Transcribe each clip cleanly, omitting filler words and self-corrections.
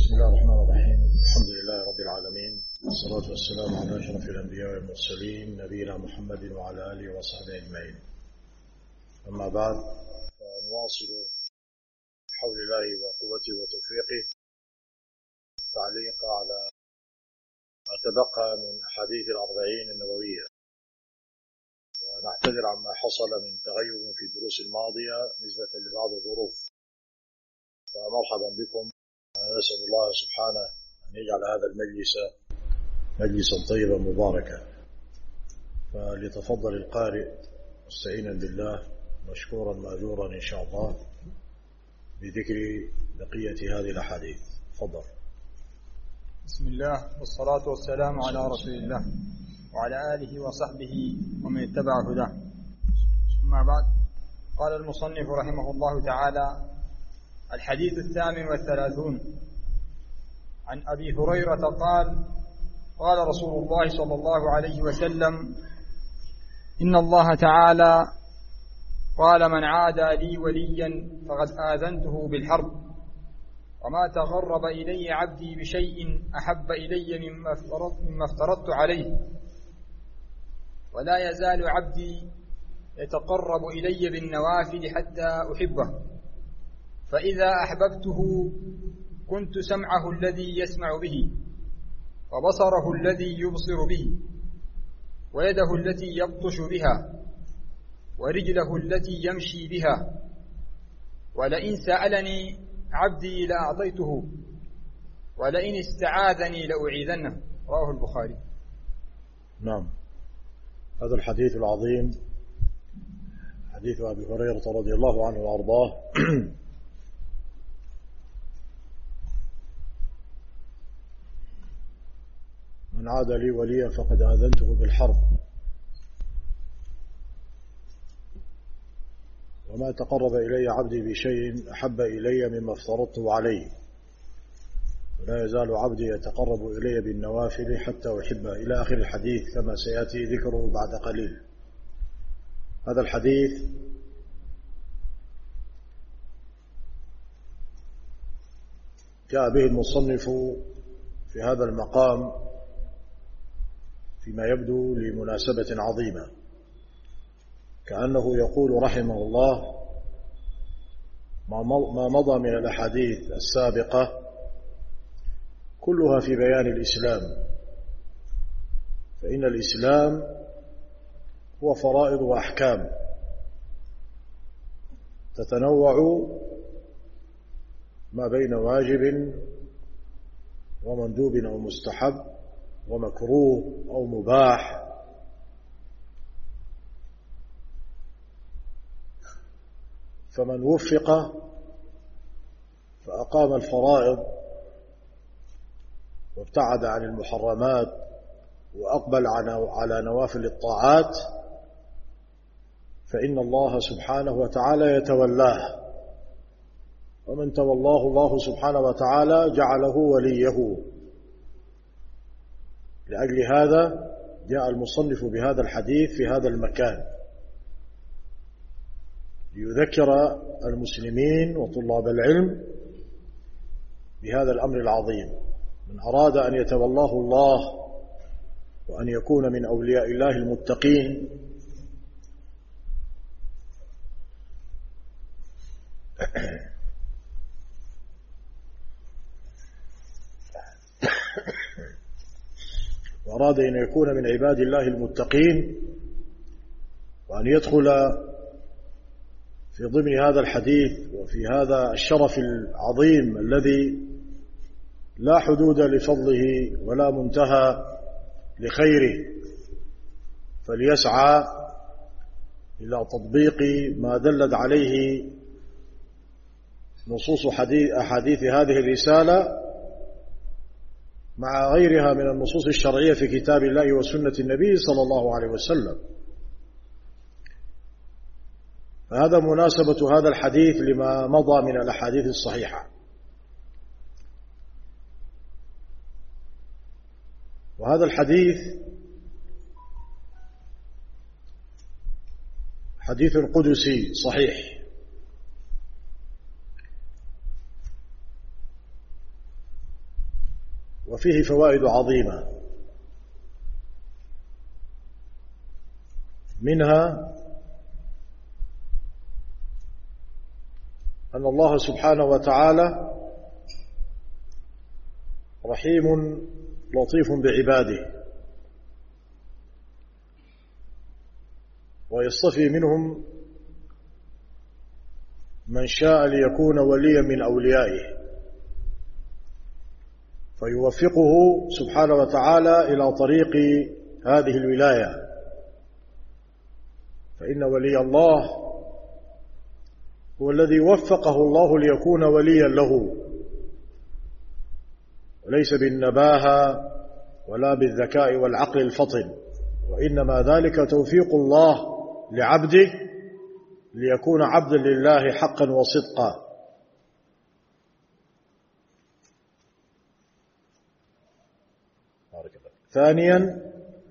بسم الله الرحمن الرحيم. الحمد لله رب العالمين، والصلاة والسلام على أشرف الأنبياء والمرسلين نبينا محمد وعلى آله وصحبه أجمعين. أما بعد، فنواصل بحول الله وقوته وتوفيقه التعليق على ما تبقى من أحاديث الأربعين النووية، ونعتذر عما حصل من تغير في الدروس الماضية نسبة لبعض الظروف. فمرحبا بكم. نسأل الله سبحانه أن يجعل هذا المجلس مجلسا طيبا مباركا. فليتفضل القارئ مستعينا بالله مشكورا مأجورا إن شاء الله بذكر بقية هذه الأحاديث. تفضل. بسم الله والصلاة والسلام على رسول الله وعلى آله وصحبه ومن اتبع هداه. أما بعد، قال المصنف رحمه الله تعالى: الحديث 38 عن أبي هريرة قال: قال رسول الله صلى الله عليه وسلم: إن الله تعالى قال: من عادى لي وليا فقد آذنته بالحرب، وما تقرب إلي عبدي بشيء أحب إلي مما افترضت عليه، ولا يزال عبدي يتقرب إلي بالنوافل حتى أحبه، فإذا أحببته كنت سمعه الذي يسمع به، وبصره الذي يبصر به، ويده التي يبطش بها، ورجله التي يمشي بها، ولئن سألني عبدي لأعطيته، ولئن استعاذني لأعيذنه. رواه البخاري. نعم، هذا الحديث العظيم حديث أبي هريرة رضي الله عنه وأرضاه من عاد لي وليا فقد آذنته بالحرب، وما تقرب إلي عبدي بشيء أحب إلي مما افترضته عليه، ولا يزال عبدي يتقرب إلي بالنوافل حتى أحبه، إلى آخر الحديث كما سيأتي ذكره بعد قليل. هذا الحديث جاء به المصنف في هذا المقام فيما يبدو لمناسبة عظيمة، كأنه يقول رحمه الله: ما مضى من الأحاديث السابقة كلها في بيان الإسلام، فإن الإسلام هو فرائض وأحكام تتنوع ما بين واجب ومندوب أو مستحب ومكروه أو مباح، فمن وفق فأقام الفرائض وابتعد عن المحرمات وأقبل على نوافل الطاعات، فإن الله سبحانه وتعالى يتولاه، ومن تولاه الله سبحانه وتعالى جعله وليه. لأجل هذا جاء المصنف بهذا الحديث في هذا المكان ليذكر المسلمين وطلاب العلم بهذا الأمر العظيم. من أراد أن يتولاه الله وأن يكون من أولياء الله المتقين وأراد أن يكون من عباد الله المتقين وأن يدخل في ضمن هذا الحديث وفي هذا الشرف العظيم الذي لا حدود لفضله ولا منتهى لخيره، فليسعى إلى تطبيق ما دلت عليه نصوص أحاديث هذه الرسالة مع غيرها من النصوص الشرعية في كتاب الله وسنة النبي صلى الله عليه وسلم. فهذا مناسبة هذا الحديث لما مضى من الأحاديث الصحيحة. وهذا الحديث حديث قدسي صحيح، وفيه فوائد عظيمة، منها أن الله سبحانه وتعالى رحيم لطيف بعباده، ويصطفي منهم من شاء ليكون وليا من أوليائه، فيوفقه سبحانه وتعالى إلى طريق هذه الولاية. فإن ولي الله هو الذي وفقه الله ليكون وليا له، وليس بالنباهة ولا بالذكاء والعقل الفطن، وإنما ذلك توفيق الله لعبده ليكون عبدا لله حقا وصدقا. ثانيا،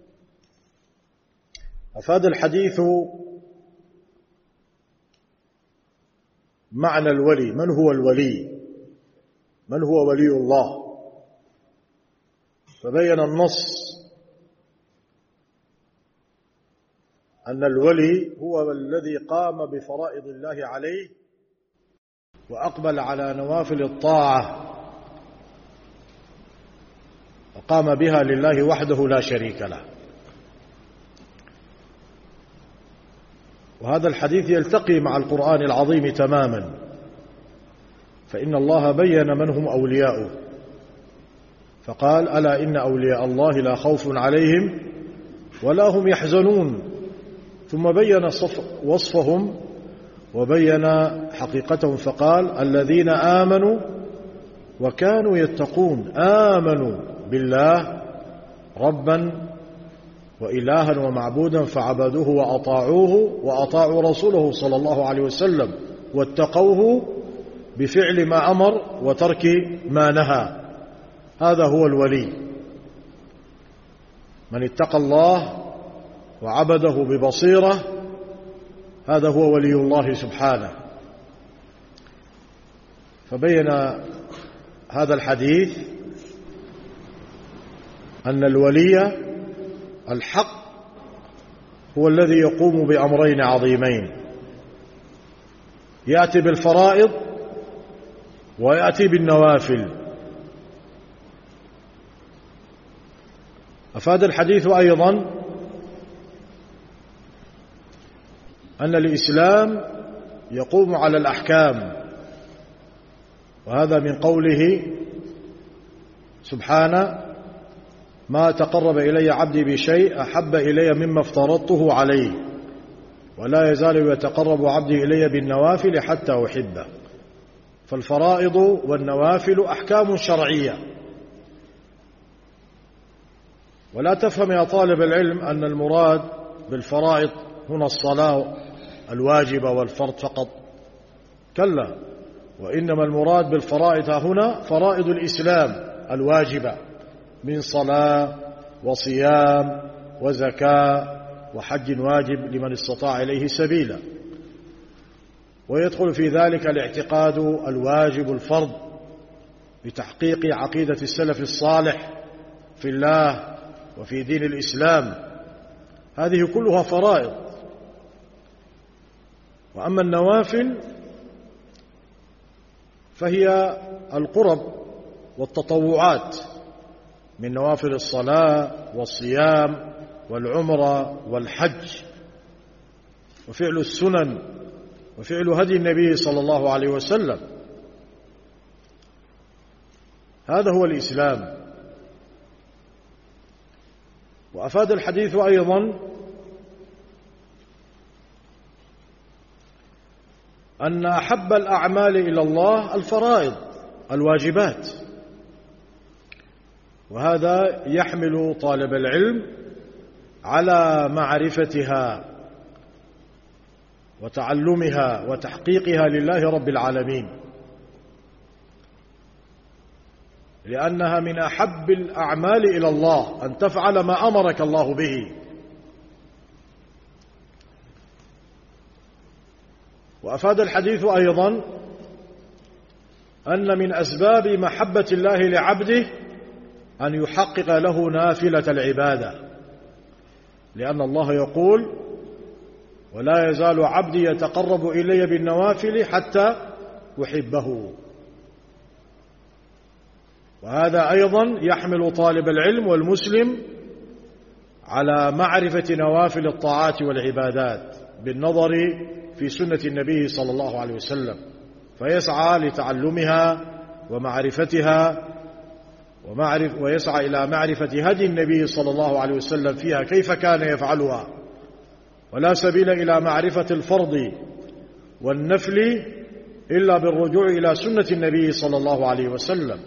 أفاد الحديث معنى الولي. من هو الولي؟ من هو ولي الله؟ فبين النص أن الولي هو الذي قام بفرائض الله عليه وأقبل على نوافل الطاعة وقام بها لله وحده لا شريك له. وهذا الحديث يلتقي مع القرآن العظيم تماما، فإن الله بين من هم أولياؤه فقال: ألا إن أولياء الله لا خوف عليهم ولا هم يحزنون، ثم بين وصفهم وبين حقيقتهم فقال: الذين آمنوا وكانوا يتقون، آمنوا بالله ربا وإلها ومعبودا فعبدوه وأطاعوه وأطاعوا رسوله صلى الله عليه وسلم واتقوه بفعل ما أمر وترك ما نهى. هذا هو الولي، من اتقى الله وعبده ببصيرة، هذا هو ولي الله سبحانه. فبين هذا الحديث أن الولي الحق هو الذي يقوم بأمرين عظيمين: يأتي بالفرائض ويأتي بالنوافل. أفاد الحديث أيضا أن الإسلام يقوم على الأحكام، وهذا من قوله سبحانه: ما تقرب إلي عبدي بشيء أحب إلي مما افترضته عليه ولا يزال يتقرب عبدي إلي بالنوافل حتى أحبه. فالفرائض والنوافل أحكام شرعية، ولا تفهم يا طالب العلم أن المراد بالفرائض هنا الصلاة الواجبة والفرض فقط، كلا، وإنما المراد بالفرائض هنا فرائض الإسلام الواجبة من صلاة وصيام وزكاة وحج واجب لمن استطاع إليه سبيلا. ويدخل في ذلك الاعتقاد الواجب الفرض بتحقيق عقيدة السلف الصالح في الله وفي دين الإسلام، هذه كلها فرائض. وأما النوافل فهي القرب والتطوعات من نوافل الصلاة والصيام والعمرة والحج وفعل السنن وفعل هدي النبي صلى الله عليه وسلم. هذا هو الإسلام. وأفاد الحديث أيضا أن أحب الأعمال إلى الله الفرائض الواجبات، وهذا يحمل طالب العلم على معرفتها وتعلمها وتحقيقها لله رب العالمين، لأنها من أحب الأعمال إلى الله أن تفعل ما أمرك الله به. وأفاد الحديث أيضا أن من أسباب محبة الله لعبده أن يحقق له نافلة العبادة، لأن الله يقول: ولا يزال عبدي يتقرب إلي بالنوافل حتى أحبه. وهذا أيضا يحمل طالب العلم والمسلم على معرفة نوافل الطاعات والعبادات بالنظر في سنة النبي صلى الله عليه وسلم، فيسعى لتعلمها ومعرفتها ويسعى إلى معرفة هدي النبي صلى الله عليه وسلم فيها كيف كان يفعلها. ولا سبيل إلى معرفة الفرض والنفل إلا بالرجوع إلى سنة النبي صلى الله عليه وسلم.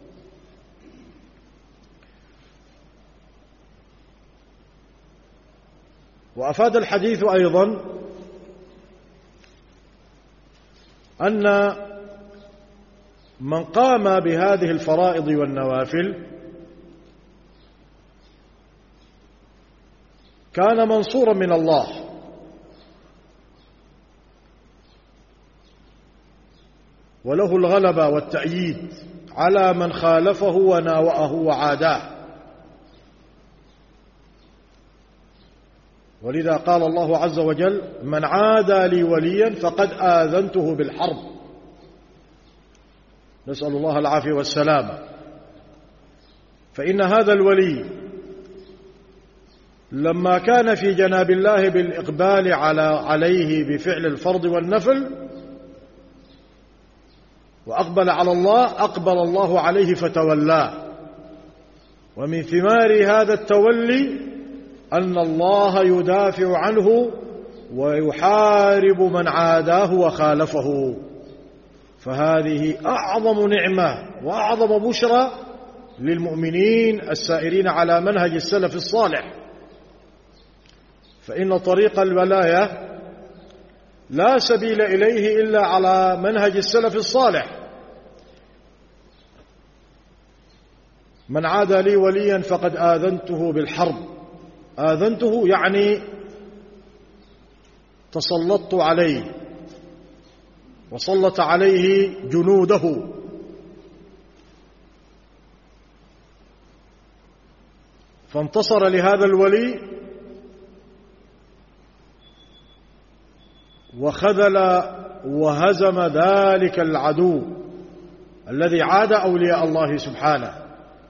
وأفاد الحديث أيضا أن من قام بهذه الفرائض والنوافل كان منصورا من الله، وله الغلبة والتأييد على من خالفه وناوأه وعاداه. ولذا قال الله عز وجل: من عادى لي وليا فقد آذنته بالحرب. نسأل الله العافية والسلامة. فإن هذا الولي لما كان في جناب الله بالإقبال عليه بفعل الفرض والنفل وأقبل على الله، أقبل الله عليه فتولاه. ومن ثمار هذا التولي أن الله يدافع عنه ويحارب من عاداه وخالفه. فهذه أعظم نعمة وأعظم بشرى للمؤمنين السائرين على منهج السلف الصالح. فإن طريق الولاية لا سبيل إليه إلا على منهج السلف الصالح. من عادى لي وليا فقد آذنته بالحرب. آذنته يعني تسلطت عليه وسلط عليه جنوده. فانتصر لهذا الولي وخذل وهزم ذلك العدو الذي عاد أولياء الله سبحانه.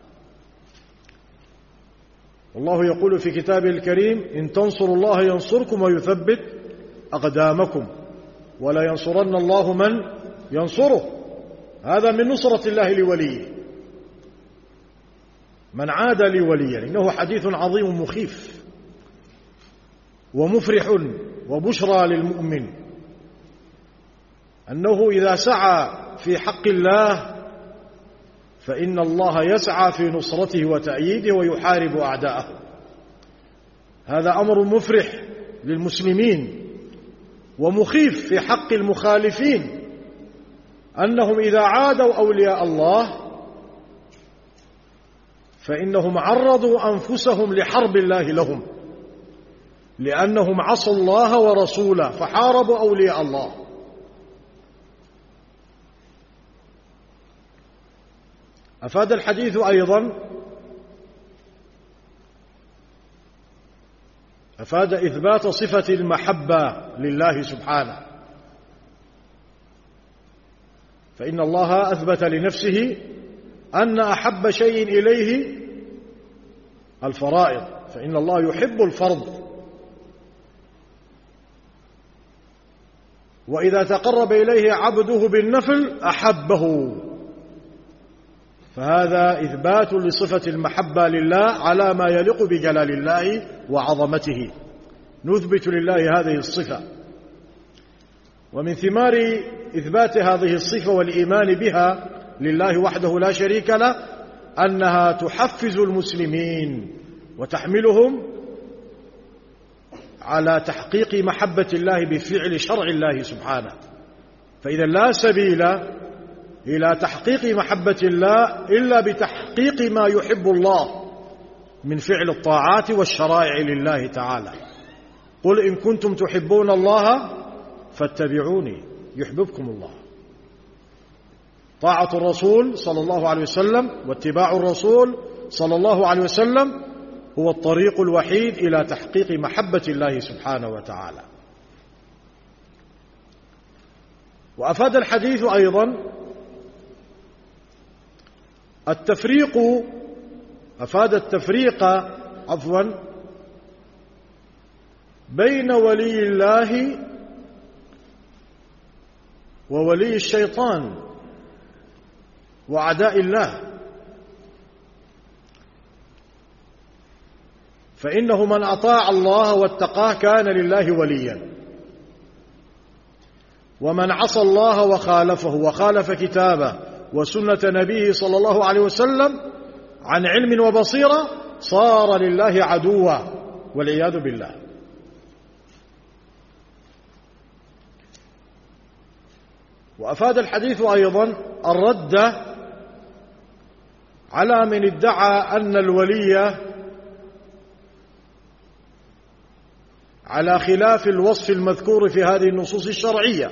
والله يقول في كتابه الكريم: إن تنصروا الله ينصركم ويثبت أقدامكم ولا ينصرن الله من ينصره. هذا من نصرة الله لوليه. من عاد لي وليا، إنه حديث عظيم مخيف ومفرح وبشرى للمؤمن أنه إذا سعى في حق الله فإن الله يسعى في نصرته وتأييده ويحارب أعداءه. هذا أمر مفرح للمسلمين ومخيف في حق المخالفين، أنهم إذا عادوا أولياء الله فإنهم عرضوا أنفسهم لحرب الله لهم، لأنهم عصوا الله ورسوله فحاربوا أولياء الله. أفاد الحديث أيضا أفاد إثبات صفة المحبة لله سبحانه. فإن الله أثبت لنفسه أن أحب شيء إليه الفرائض، فإن الله يحب الفرض. وإذا تقرب إليه عبده بالنفل أحبه. فهذا إثبات لصفة المحبة لله على ما يليق بجلال الله وعظمته. نثبت لله هذه الصفة. ومن ثمار إثبات هذه الصفة والإيمان بها لله وحده لا شريك له أنها تحفز المسلمين وتحملهم على تحقيق محبة الله بفعل شرع الله سبحانه. فإذا لا سبيل إلى تحقيق محبة الله إلا بتحقيق ما يحب الله من فعل الطاعات والشرائع لله تعالى. قل إن كنتم تحبون الله فاتبعوني يحببكم الله. طاعة الرسول صلى الله عليه وسلم واتباع الرسول صلى الله عليه وسلم هو الطريق الوحيد إلى تحقيق محبة الله سبحانه وتعالى. وأفاد الحديث أيضا التفريق بين ولي الله وولي الشيطان وأعداء الله، فإنه من أطاع الله واتقاه كان لله وليا، ومن عصى الله وخالفه وخالف كتابه وسنة نبيه صلى الله عليه وسلم عن علم وبصيرة صار لله عدوا والعياذ بالله. وأفاد الحديث أيضا الرد على من ادعى أن الولي على خلاف الوصف المذكور في هذه النصوص الشرعية،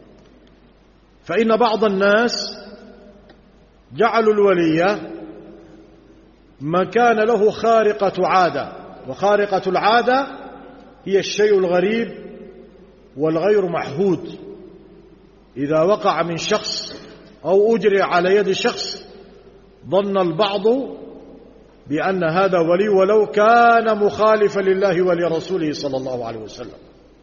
فإن بعض الناس جعلوا الولي ما كان له خارقة عادة، وخارقة العادة هي الشيء الغريب والغير معهود، إذا وقع من شخص أو أجري على يد شخص ظن البعض بأن هذا ولي ولو كان مخالفا لله ولرسوله صلى الله عليه وسلم،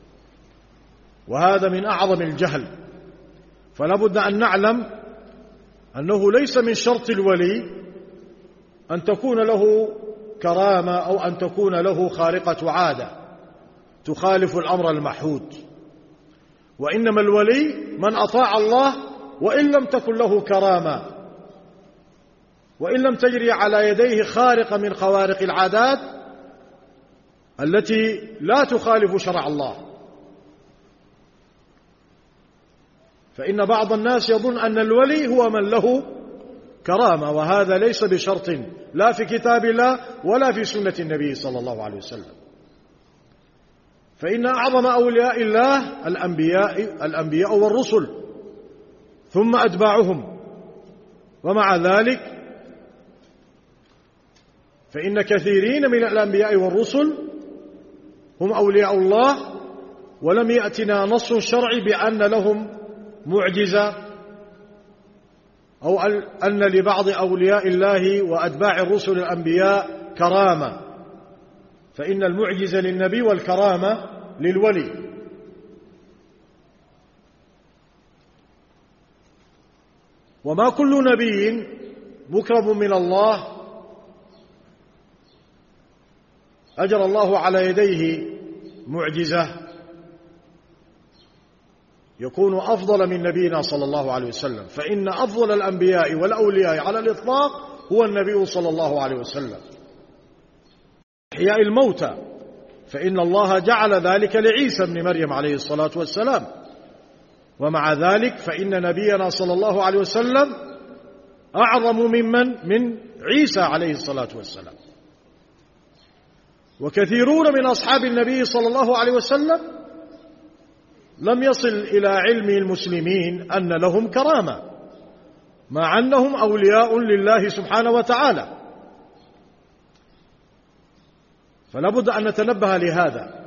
وهذا من أعظم الجهل. فلا بد أن نعلم أنه ليس من شرط الولي أن تكون له كرامة أو أن تكون له خارقة عادة تخالف الأمر المحمود، وإنما الولي من أطاع الله وإن لم تكن له كرامة، وإن لم تجري على يديه خارقة من خوارق العادات التي لا تخالف شرع الله. فإن بعض الناس يظن أن الولي هو من له كرامة، وهذا ليس بشرط لا في كتاب الله ولا في سنة النبي صلى الله عليه وسلم. فإن أعظم أولياء الله الأنبياء والرسل ثم أتباعهم، ومع ذلك فإن كثيرين من الأنبياء والرسل هم أولياء الله ولم يأتنا نص شرعي بأن لهم معجزة أو أن لبعض أولياء الله وأتباع الرسل الأنبياء كرامة، فإن المعجزة للنبي والكرامة للولي. وما كل نبي مكرم من الله أجرى الله على يديه معجزة يكون أفضل من نبينا صلى الله عليه وسلم، فإن أفضل الأنبياء والأولياء على الإطلاق هو النبي صلى الله عليه وسلم. إحياء الموتى، فإن الله جعل ذلك لعيسى بن مريم عليه الصلاة والسلام، ومع ذلك فإن نبينا صلى الله عليه وسلم أعظم من عيسى عليه الصلاة والسلام. وكثيرون من أصحاب النبي صلى الله عليه وسلم لم يصل إلى علم المسلمين أن لهم كرامة، مع أنهم أولياء لله سبحانه وتعالى. فلا بد أن نتنبه لهذا.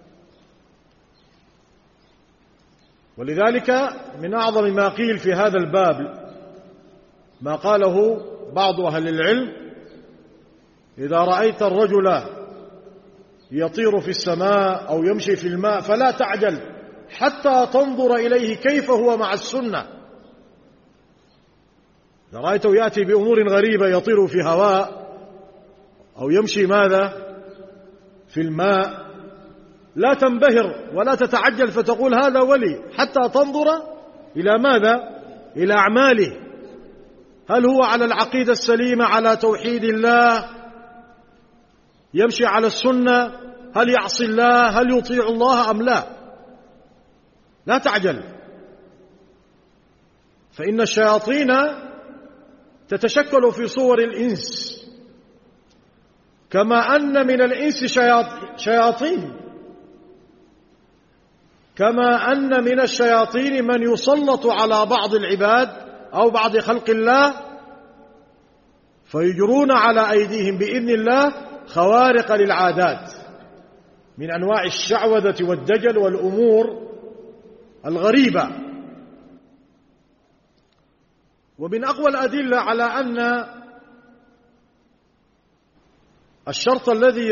ولذلك من أعظم ما قيل في هذا الباب ما قاله بعض أهل العلم: إذا رأيت الرجل يطير في السماء أو يمشي في الماء فلا تعجل حتى تنظر إليه كيف هو مع السنة. إذا رأيته يأتي بأمور غريبة يطير في هواء أو يمشي ماذا في الماء لا تنبهر ولا تتعجل فتقول هذا ولي، حتى تنظر إلى ماذا؟ إلى أعماله، هل هو على العقيدة السليمة على توحيد الله، يمشي على السنة، هل يعصي الله، هل يطيع الله أم لا. لا تعجل، فإن الشياطين تتشكل في صور الإنس، كما أن من الإنس شياطين، كما أن من الشياطين من يسلط على بعض العباد أو بعض خلق الله فيجرون على أيديهم بإذن الله خوارق للعادات من أنواع الشعوذة والدجل والأمور الغريبة. ومن أقوى الأدلة على أن الشرط الذي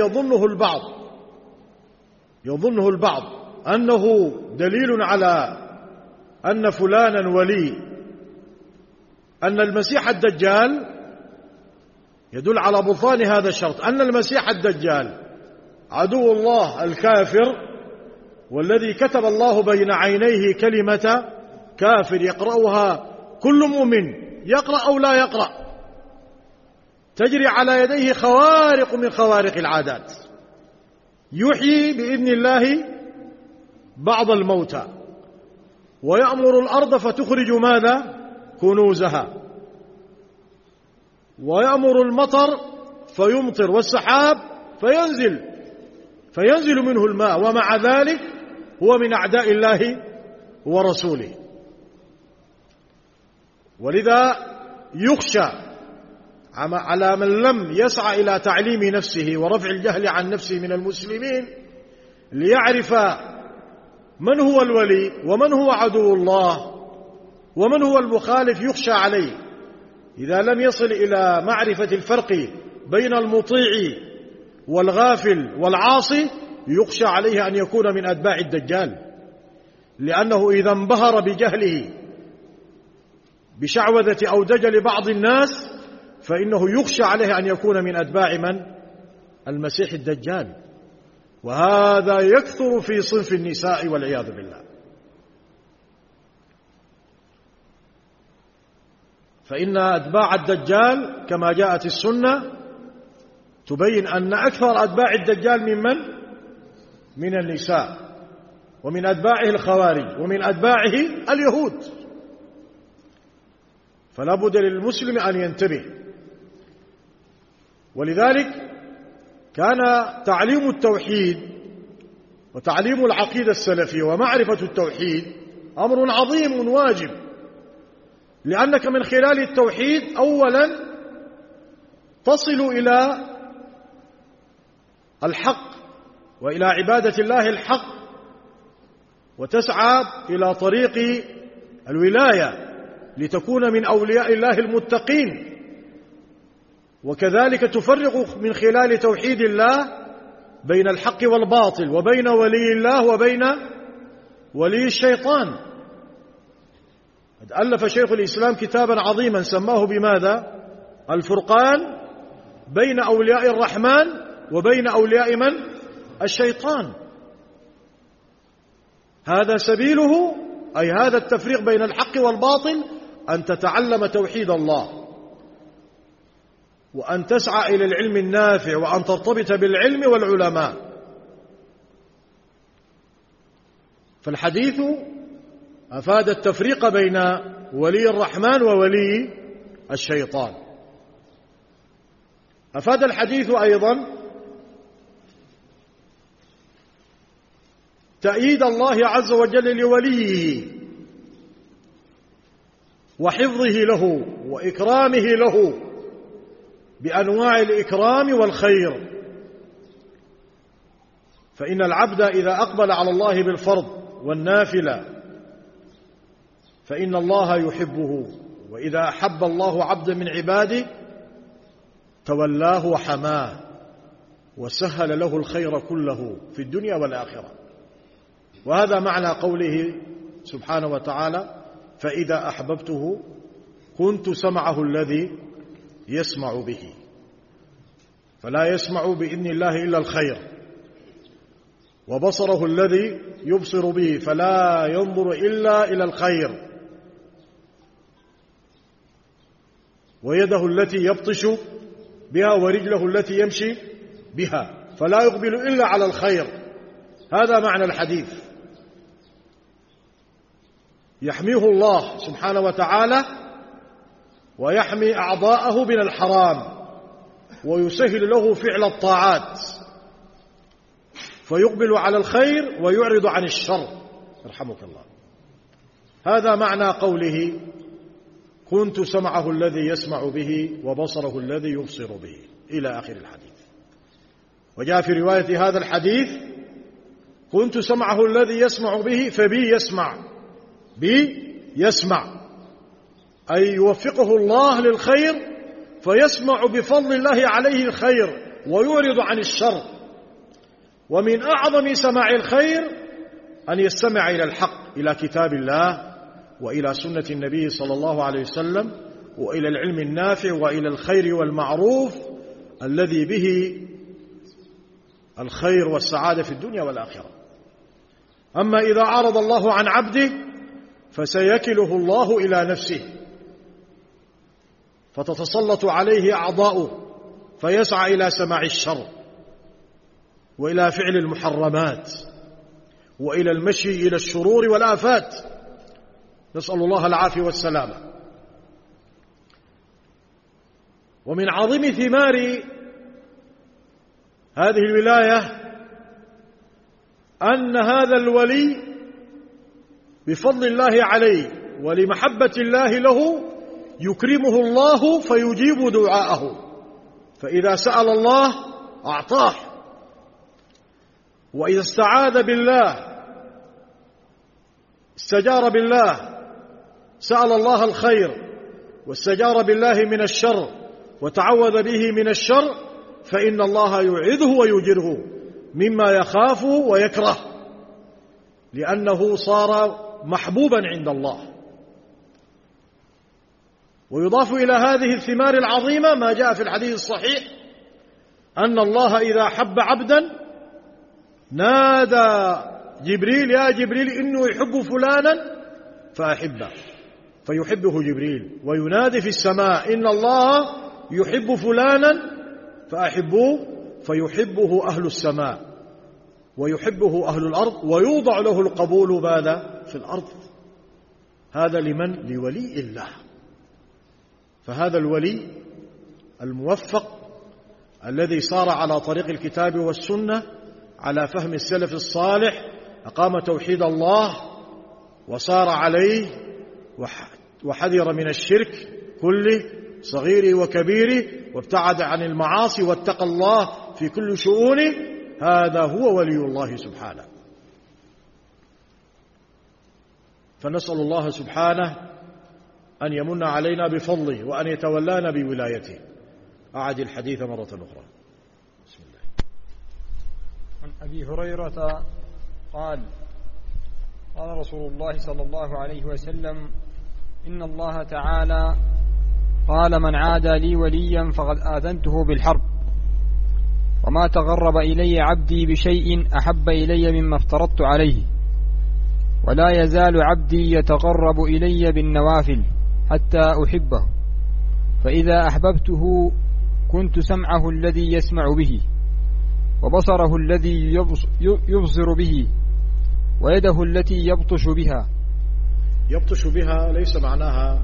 يظنه البعض أنه دليل على أن فلانا ولي، أن المسيح الدجال يدل على بطلان هذا الشرط، أن المسيح الدجال عدو الله الكافر، والذي كتب الله بين عينيه كلمة كافر يقرأها كل مؤمن يقرأ أو لا يقرأ، تجري على يديه خوارق من خوارق العادات، يحيي بإذن الله بعض الموتى، ويأمر الأرض فتخرج ماذا؟ كنوزها، ويأمر المطر فيمطر، والسحاب فينزل منه الماء، ومع ذلك هو من أعداء الله ورسوله. ولذا يخشى على من لم يسعى إلى تعليم نفسه ورفع الجهل عن نفسه من المسلمين ليعرف من هو الولي ومن هو عدو الله ومن هو المخالف. يخشى عليه إذا لم يصل إلى معرفة الفرق بين المطيع والغافل والعاصي، يخشى عليه أن يكون من أتباع الدجال، لأنه إذا انبهر بجهله بشعوذة أو دجل بعض الناس فإنه يخشى عليه أن يكون من أتباع من؟ المسيح الدجال. وهذا يكثر في صنف النساء والعياذ بالله. فإن أتباع الدجال كما جاءت السنة تبين أن أكثر أتباع الدجال من النساء، ومن أتباعه الخوارج، ومن أتباعه اليهود. فلا بد للمسلم أن ينتبه. ولذلك كان تعليم التوحيد وتعليم العقيدة السلفية ومعرفة التوحيد أمر عظيم واجب، لأنك من خلال التوحيد أولا تصل إلى الحق وإلى عبادة الله الحق، وتسعى إلى طريق الولاية لتكون من أولياء الله المتقين. وكذلك تفرق من خلال توحيد الله بين الحق والباطل، وبين ولي الله وبين ولي الشيطان. قد ألف شيخ الإسلام كتابا عظيما سماه بماذا؟ الفرقان بين أولياء الرحمن وبين أولياء من؟ الشيطان. هذا سبيله، أي هذا التفريق بين الحق والباطل، أن تتعلم توحيد الله، وأن تسعى إلى العلم النافع، وأن ترتبط بالعلم والعلماء. فالحديث أفاد التفريق بين ولي الرحمن وولي الشيطان. أفاد الحديث أيضا تأييد الله عز وجل لوليه وحفظه له وإكرامه له بأنواع الإكرام والخير. فإن العبد إذا أقبل على الله بالفرض والنافلة فإن الله يحبه، وإذا أحب الله عبدا من عباده تولاه وحماه وسهل له الخير كله في الدنيا والآخرة. وهذا معنى قوله سبحانه وتعالى: فإذا أحببته كنت سمعه الذي يسمع به. فلا يسمع بإذن الله إلا الخير، وبصره الذي يبصر به فلا ينظر إلا إلى الخير، ويده التي يبطش بها ورجله التي يمشي بها فلا يقبل إلا على الخير. هذا معنى الحديث. يحميه الله سبحانه وتعالى ويحمي أعضاءه من الحرام، ويسهل له فعل الطاعات، فيقبل على الخير ويعرض عن الشر. يرحمك الله. هذا معنى قوله كنت سمعه الذي يسمع به وبصره الذي يبصر به إلى آخر الحديث. وجاء في رواية هذا الحديث كنت سمعه الذي يسمع به فبي يسمع أي يوفقه الله للخير فيسمع بفضل الله عليه الخير ويعرض عن الشر. ومن أعظم سماع الخير أن يستمع إلى الحق، إلى كتاب الله وإلى سنة النبي صلى الله عليه وسلم وإلى العلم النافع وإلى الخير والمعروف الذي به الخير والسعادة في الدنيا والآخرة. أما إذا عرض الله عن عبده فسيكله الله إلى نفسه فتتسلط عليه أعضاؤه فيسعى إلى سماع الشر وإلى فعل المحرمات وإلى المشي إلى الشرور والآفات، نسأل الله العافية والسلامة. ومن عظيم ثمار هذه الولاية أن هذا الولي بفضل الله عليه ولمحبة الله له يكرمه الله فيجيب دعاءه، فإذا سأل الله أعطاه، وإذا استعاذ بالله استجار بالله سأل الله الخير واستجار بالله من الشر وتعوذ به من الشر فإن الله يعيذه ويجره مما يخاف ويكره لأنه صار محبوبا عند الله. ويضاف إلى هذه الثمار العظيمة ما جاء في الحديث الصحيح أن الله إذا حب عبدا نادى جبريل يا جبريل إنه يحب فلانا فأحبه فيحبه جبريل، وينادي في السماء إن الله يحب فلانا فأحبوه فيحبه أهل السماء ويحبه أهل الأرض ويوضع له القبول ماذا في الأرض. هذا لمن؟ لولي الله. فهذا الولي الموفق الذي صار على طريق الكتاب والسنة على فهم السلف الصالح أقام توحيد الله وصار عليه وحذر من الشرك كله صغيره وكبيره وابتعد عن المعاصي واتقى الله في كل شؤونه، هذا هو ولي الله سبحانه. فنسأل الله سبحانه أن يمن علينا بفضله وأن يتولانا بولايته. أعد الحديث مرة أخرى. بسم الله. عن أبي هريرة قال قال رسول الله صلى الله عليه وسلم إن الله تعالى قال من عادى لي وليا فقد آذنته بالحرب، وما تقرب إلي عبدي بشيء أحب إلي مما افترضت عليه، ولا يزال عبدي يتقرب إلي بالنوافل حتى أحبه، فإذا أحببته كنت سمعه الذي يسمع به وبصره الذي يبصر به ويده التي يبطش بها. يبطش بها ليس معناها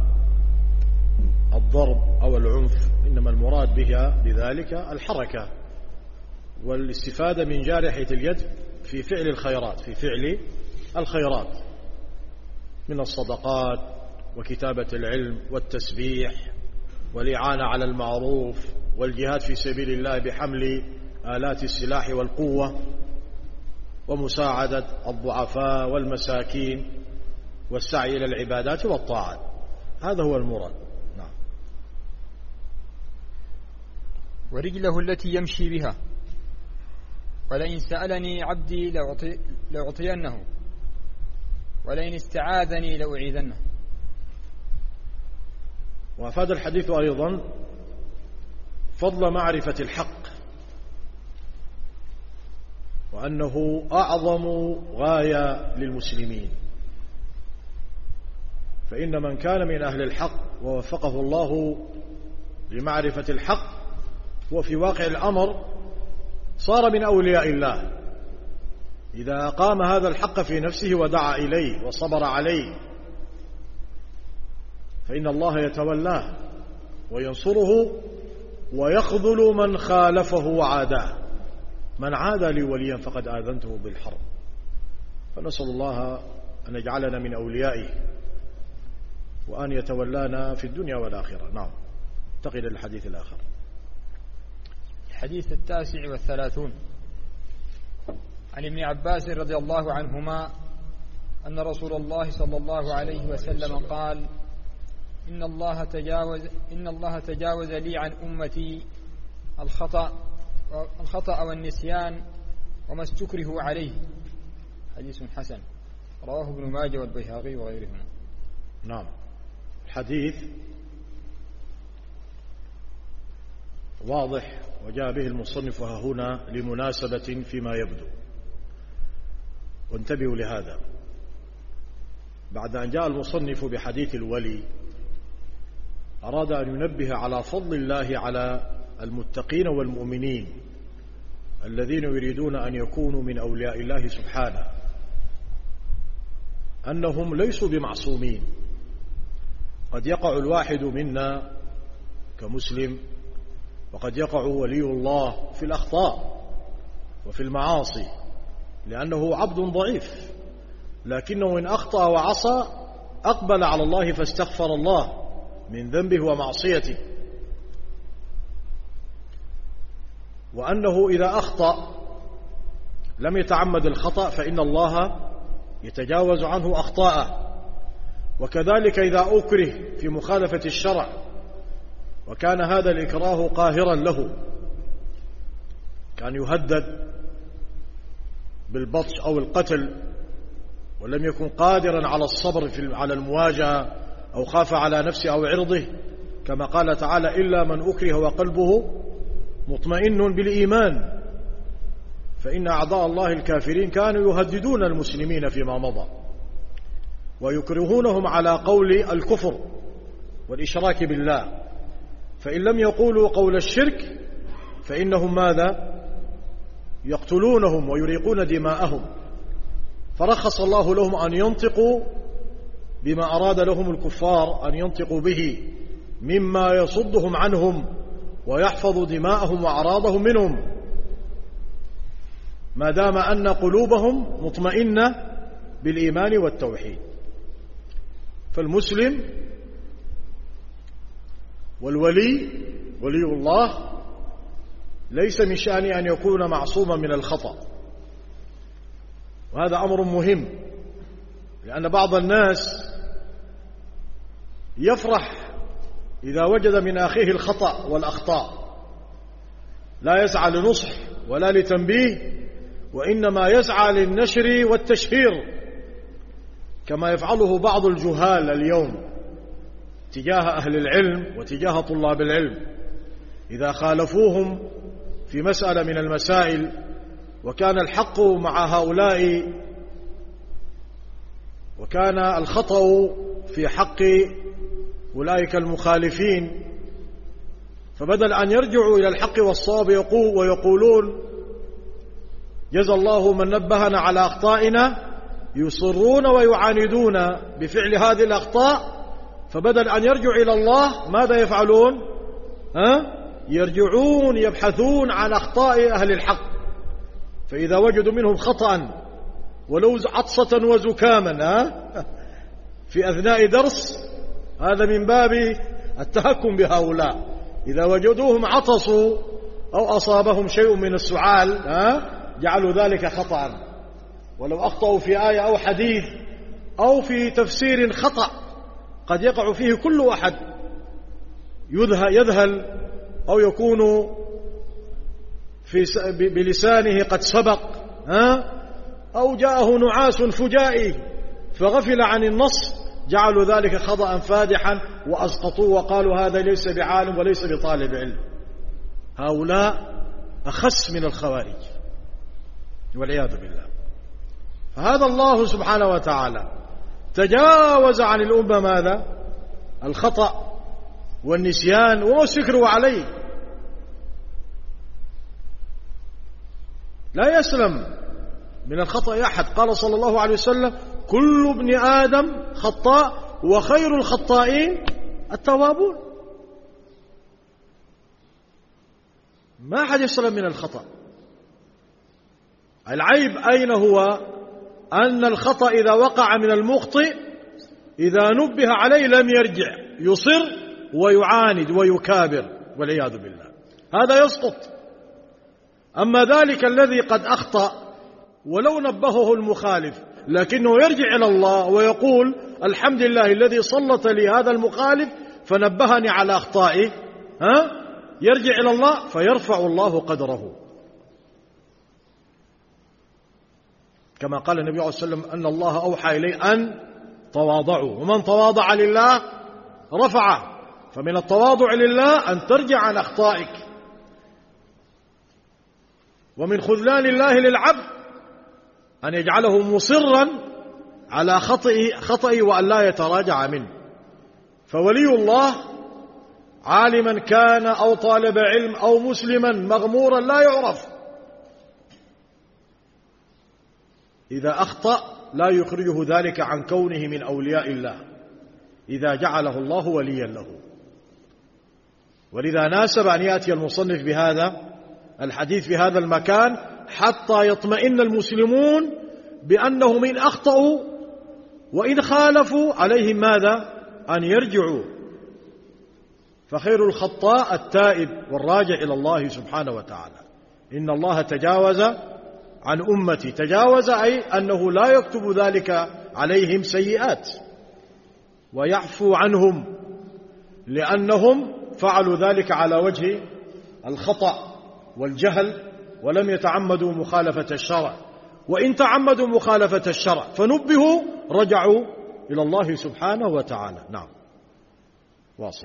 الضرب أو العنف، إنما المراد بها بذلك الحركة والاستفادة من جارحة اليد في فعل الخيرات من الصدقات وكتابة العلم والتسبيح والإعانة على المعروف والجهاد في سبيل الله بحمل آلات السلاح والقوة ومساعدة الضعفاء والمساكين والسعي إلى العبادات والطاعات. هذا هو المراد. نعم. ورجله التي يمشي بها، ولئن سألني عبدي لأعطينه، ولئن استعاذني لأعيذنه. وأفاد الحديث أيضا فضل معرفة الحق، وأنه أعظم غاية للمسلمين، فإن من كان من أهل الحق ووفقه الله لمعرفة الحق وفي واقع الأمر صار من أولياء الله إذا أقام هذا الحق في نفسه ودعا إليه وصبر عليه، فإن الله يتولاه وينصره ويخذل من خالفه وعاداه. من عادى لي وليا فقد آذنته بالحرب. فنسأل الله أن يجعلنا من أوليائه. وأن يتولانا في الدنيا والآخرة. نعم، انتقل للحديث الآخر. الحديث 39 عن ابن عباس رضي الله عنهما أن رسول الله صلى الله عليه وسلم قال: إن الله تجاوز لي عن أمتي الخطأ والنسيان وما استكرهوا عليه. حديث حسن، رواه ابن ماجه والبيهقي وغيرهما. نعم، الحديث واضح وجاء به المصنف هنا لمناسبة فيما يبدو، وانتبهوا لهذا. بعد أن جاء المصنف بحديث الولي أراد أن ينبه على فضل الله على المتقين والمؤمنين الذين يريدون أن يكونوا من أولياء الله سبحانه، أنهم ليسوا بمعصومين. قد يقع الواحد منا كمسلم، وقد يقع ولي الله في الأخطاء وفي المعاصي، لأنه عبد ضعيف، لكنه إن أخطأ وعصى أقبل على الله فاستغفر الله من ذنبه ومعصيته، وأنه إذا أخطأ لم يتعمد الخطأ فإن الله يتجاوز عنه أخطاءه. وكذلك إذا أكره في مخالفة الشرع وكان هذا الإكراه قاهرا له، كان يهدد بالبطش أو القتل ولم يكن قادرا على الصبر على المواجهة أو خاف على نفسه أو عرضه، كما قال تعالى: إلا من أكره وقلبه مطمئن بالإيمان. فإن أعداء الله الكافرين كانوا يهددون المسلمين فيما مضى ويكرهونهم على قول الكفر والإشراك بالله، فإن لم يقولوا قول الشرك فإنهم ماذا؟ يقتلونهم ويريقون دماءهم. فرخص الله لهم أن ينطقوا بما أراد لهم الكفار أن ينطقوا به مما يصدهم عنهم ويحفظ دماءهم وأعراضهم منهم، ما دام أن قلوبهم مطمئنة بالإيمان والتوحيد. فالمسلم والولي ولي الله ليس من شأنه أن يكون معصوما من الخطأ، وهذا أمر مهم، لأن بعض الناس يفرح إذا وجد من أخيه الخطأ والأخطاء، لا يسعى لنصح ولا لتنبيه، وإنما يسعى للنشر والتشهير، كما يفعله بعض الجهال اليوم تجاه أهل العلم وتجاه طلاب العلم. إذا خالفوهم في مسألة من المسائل وكان الحق مع هؤلاء وكان الخطأ في حق أولئك المخالفين، فبدل أن يرجعوا إلى الحق والصواب ويقولون جزى الله من نبهنا على أخطائنا، يصرون ويعاندون بفعل هذه الأخطاء. فبدل أن يرجعوا إلى الله ماذا يفعلون؟ يرجعون يبحثون عن أخطاء أهل الحق، فإذا وجدوا منهم خطأ ولو عطسة وزكاما في أثناء درس، هذا من باب التهكم بهؤلاء. إذا وجدوهم عطسوا أو أصابهم شيء من السعال جعلوا ذلك خطأ، ولو أخطأوا في آية أو حديث أو في تفسير خطأ قد يقع فيه كل أحد، يذهل أو يكون بلسانه قد سبق أو جاءه نعاس فجائي فغفل عن النص، جعلوا ذلك خطأ فادحا وأسقطوه وقالوا هذا ليس بعالم وليس بطالب علم. هؤلاء أخس من الخوارج والعياذ بالله. فهذا الله سبحانه وتعالى تجاوز عن الأمة ماذا؟ الخطأ والنسيان وما استكروا عليه. لا يسلم من الخطأ أحد. قال صلى الله عليه وسلم: كل ابن آدم خطاء وخير الخطائين التوابون. ما أحد يسلم من الخطأ. العيب أين هو؟ أن الخطأ إذا وقع من المخطئ إذا نبه عليه لم يرجع، يصر ويعاند ويكابر والعياذ بالله، هذا يسقط. أما ذلك الذي قد أخطأ ولو نبهه المخالف لكنه يرجع إلى الله ويقول الحمد لله الذي سلط لي هذا المخالف فنبهني على أخطائه، يرجع إلى الله فيرفع الله قدره، كما قال النبي عليه الصلاة والسلام أن الله أوحى إليه أن تواضعوا، ومن تواضع لله رفعه. فمن التواضع لله أن ترجع عن أخطائك، ومن خذلان الله للعبد أن يجعله مصرا على خطئه وأن لا يتراجع منه. فولي الله عالما كان أو طالب علم أو مسلما مغمورا لا يعرف، إذا أخطأ لا يخرجه ذلك عن كونه من أولياء الله إذا جعله الله وليا له. ولذا ناسب أن يأتي المصنف بهذا الحديث في هذا المكان حتى يطمئن المسلمون بأنهم إن أخطأوا وإن خالفوا عليهم ماذا؟ أن يرجعوا. فخير الخطاء التائب والراجع إلى الله سبحانه وتعالى. إن الله تجاوز عن أمتي، تجاوز أي أنه لا يكتب ذلك عليهم سيئات ويعفو عنهم لأنهم فعلوا ذلك على وجه الخطأ والجهل ولم يتعمدوا مخالفة الشرع، وإن تعمدوا مخالفة الشرع فنبهوا رجعوا إلى الله سبحانه وتعالى. نعم، واصل.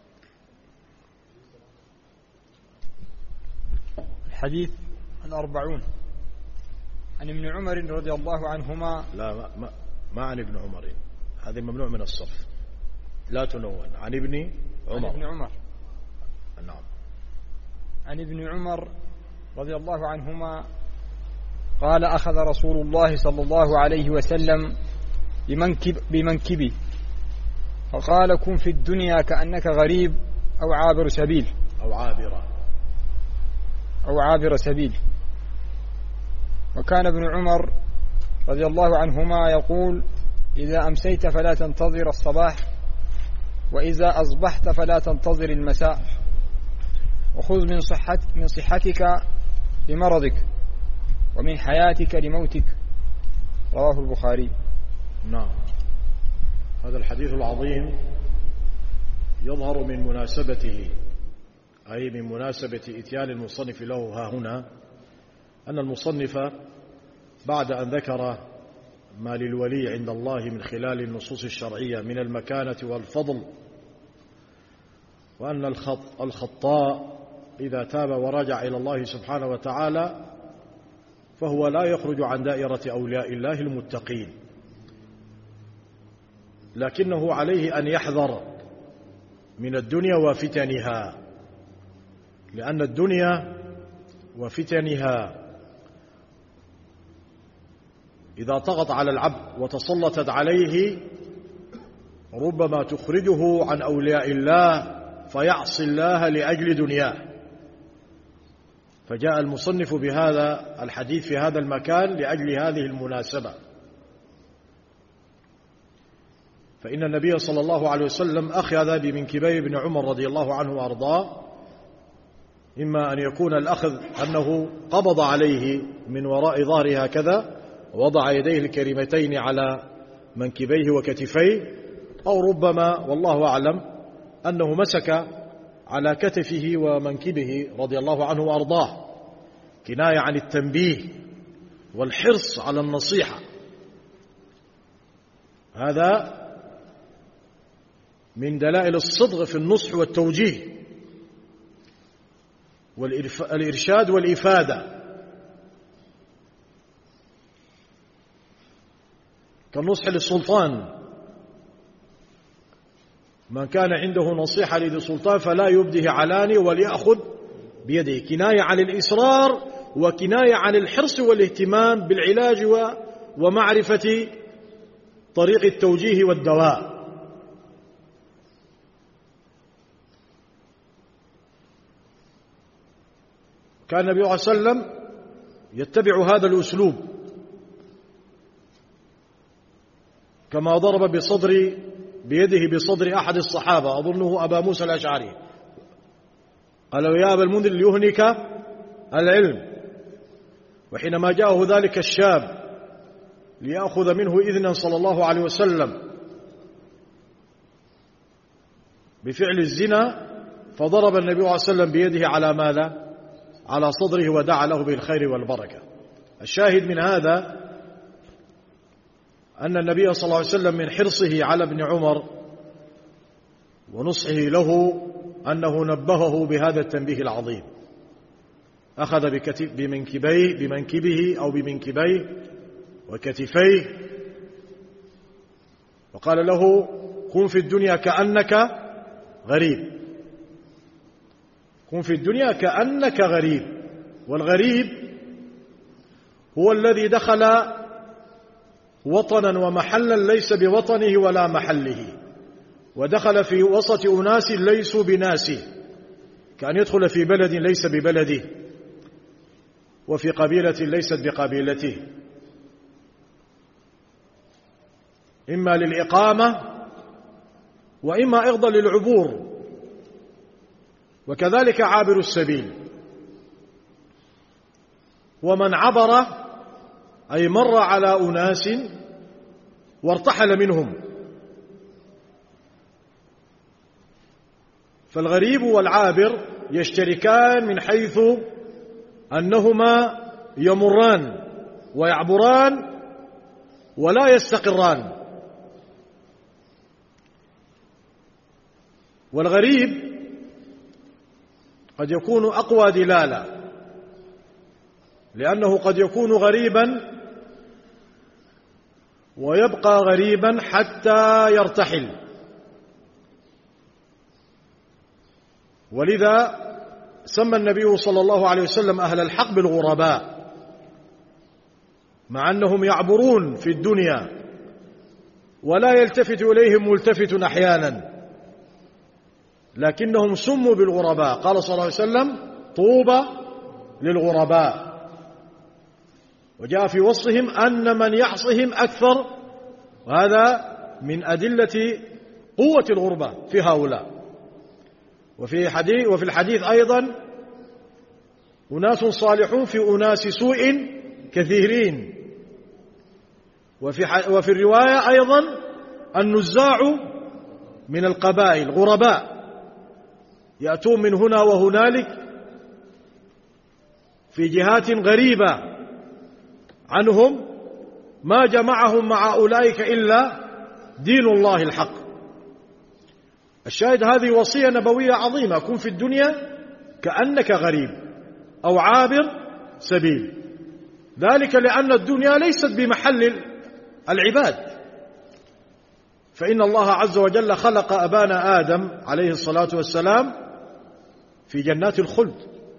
الحديث 40 عن ابن عمر رضي الله عنهما. لا، ما عن ابن عمر، هذا ممنوع من الصرف، لا تنون. عن ابن عمر. عن ابن عمر. نعم. عن ابن عمر رضي الله عنهما قال أخذ رسول الله صلى الله عليه وسلم بمنكبي فقال كن في الدنيا كأنك غريب أو عابر سبيل أو عابر سبيل. وكان ابن عمر رضي الله عنهما يقول إذا أمسيت فلا تنتظر الصباح، وإذا أصبحت فلا تنتظر المساء، وخذ من صحتك لمرضك ومن حياتك لموتك. رواه البخاري. نعم. هذا الحديث العظيم يظهر من مناسبته، أي من مناسبة إتيان المصنف له ها هنا، أن المصنف بعد أن ذكر ما للولي عند الله من خلال النصوص الشرعية من المكانة والفضل، وأن الخطاء إذا تاب ورجع إلى الله سبحانه وتعالى فهو لا يخرج عن دائرة أولياء الله المتقين، لكنه عليه أن يحذر من الدنيا وفتنها، لأن الدنيا وفتنها إذا طغت على العبد وتسلطت عليه ربما تخرجه عن أولياء الله فيعصي الله لأجل دنياه. فجاء المصنف بهذا الحديث في هذا المكان لأجل هذه المناسبة. فإن النبي صلى الله عليه وسلم أخذ بمنكبي ابن عمر رضي الله عنه وأرضاه، إما أن يكون الأخذ أنه قبض عليه من وراء ظهره هكذا ووضع يديه الكريمتين على منكبيه وكتفيه، أو ربما والله أعلم أنه مسك على كتفه ومنكبه رضي الله عنه وأرضاه، كناية عن التنبيه والحرص على النصيحة. هذا من دلائل الصدق في النصح والتوجيه والإرشاد والإفادة، كالنصح للسلطان، من كان عنده نصيحة لذي سلطان فلا يبده علاني وليأخذ بيده، كناية عن الإصرار وكناية عن الحرص والاهتمام بالعلاج ومعرفة طريق التوجيه والدواء. كان النبي صلى الله عليه وسلم يتبع هذا الأسلوب، كما ضرب بيده بصدر أحد الصحابة أظنه أبا موسى الأشعري، قال يا أبا المنذر ليهنك العلم. وحينما جاءه ذلك الشاب ليأخذ منه إذنا صلى الله عليه وسلم بفعل الزنا، فضرب النبي صلى الله عليه وسلم بيده على ماذا؟ على صدره ودعا له بالخير والبركة. الشاهد من هذا أن النبي صلى الله عليه وسلم من حرصه على ابن عمر ونصحه له أنه نبهه بهذا التنبيه العظيم، أخذ بمنكبه أو بمنكبيه وكتفيه وقال له كن في الدنيا كأنك غريب، كن في الدنيا كأنك غريب. والغريب هو الذي دخل وطنا ومحلا ليس بوطنه ولا محله، ودخل في وسط أناس ليسوا بناسه، كأن يدخل في بلد ليس ببلده وفي قبيلة ليست بقبيلته، إما للإقامة وإما أيضا للعبور، وكذلك عابر السبيل. ومن عبر أي مر على أناس وارتحل منهم. فالغريب والعابر يشتركان من حيث أنهما يمران ويعبران ولا يستقران. والغريب قد يكون أقوى دلالة، لأنه قد يكون غريبا ويبقى غريبا حتى يرتحل. ولذا سمى النبي صلى الله عليه وسلم أهل الحق بالغرباء، مع أنهم يعبرون في الدنيا ولا يلتفت إليهم ملتفت أحيانا، لكنهم سموا بالغرباء. قال صلى الله عليه وسلم طوبى للغرباء. وجاء في وصفهم أن من يعصهم أكثر، وهذا من أدلة قوة الغربة في هؤلاء. وفي الحديث أيضا أناس صالحون في أناس سوء كثيرين. وفي الرواية أيضا النزاع من القبائل غرباء، يأتون من هنا وهنالك في جهات غريبة عنهم، ما جمعهم مع أولئك إلا دين الله الحق. الشاهد هذه وصية نبوية عظيمة، كن في الدنيا كأنك غريب أو عابر سبيل. ذلك لأن الدنيا ليست بمحل العباد، فإن الله عز وجل خلق أبانا آدم عليه الصلاة والسلام في جنات الخلد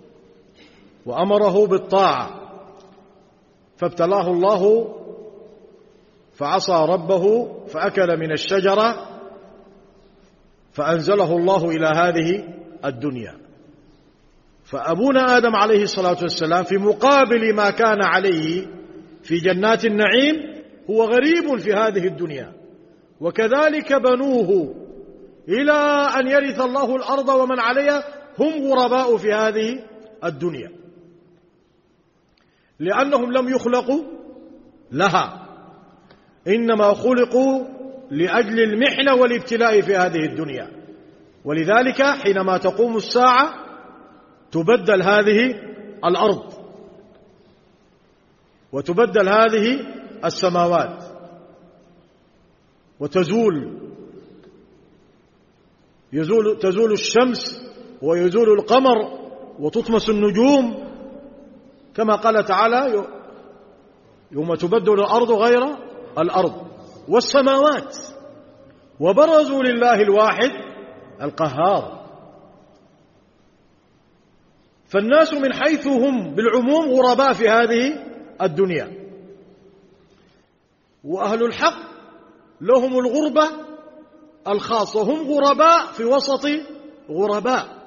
وأمره بالطاعة، فابتلاه الله فعصى ربه فأكل من الشجرة فأنزله الله إلى هذه الدنيا. فأبونا آدم عليه الصلاة والسلام في مقابل ما كان عليه في جنات النعيم هو غريب في هذه الدنيا، وكذلك بنوه إلى أن يرث الله الأرض ومن عليها هم غرباء في هذه الدنيا، لأنهم لم يخلقوا لها، إنما خلقوا لأجل المحنة والابتلاء في هذه الدنيا. ولذلك حينما تقوم الساعة تبدل هذه الأرض وتبدل هذه السماوات وتزول تزول الشمس ويزول القمر وتطمس النجوم، كما قال تعالى يوم تبدل الأرض غير الأرض والسماوات وبرزوا لله الواحد القهار. فالناس من حيث هم بالعموم غرباء في هذه الدنيا، وأهل الحق لهم الغربة الخاصة، هم غرباء في وسط غرباء،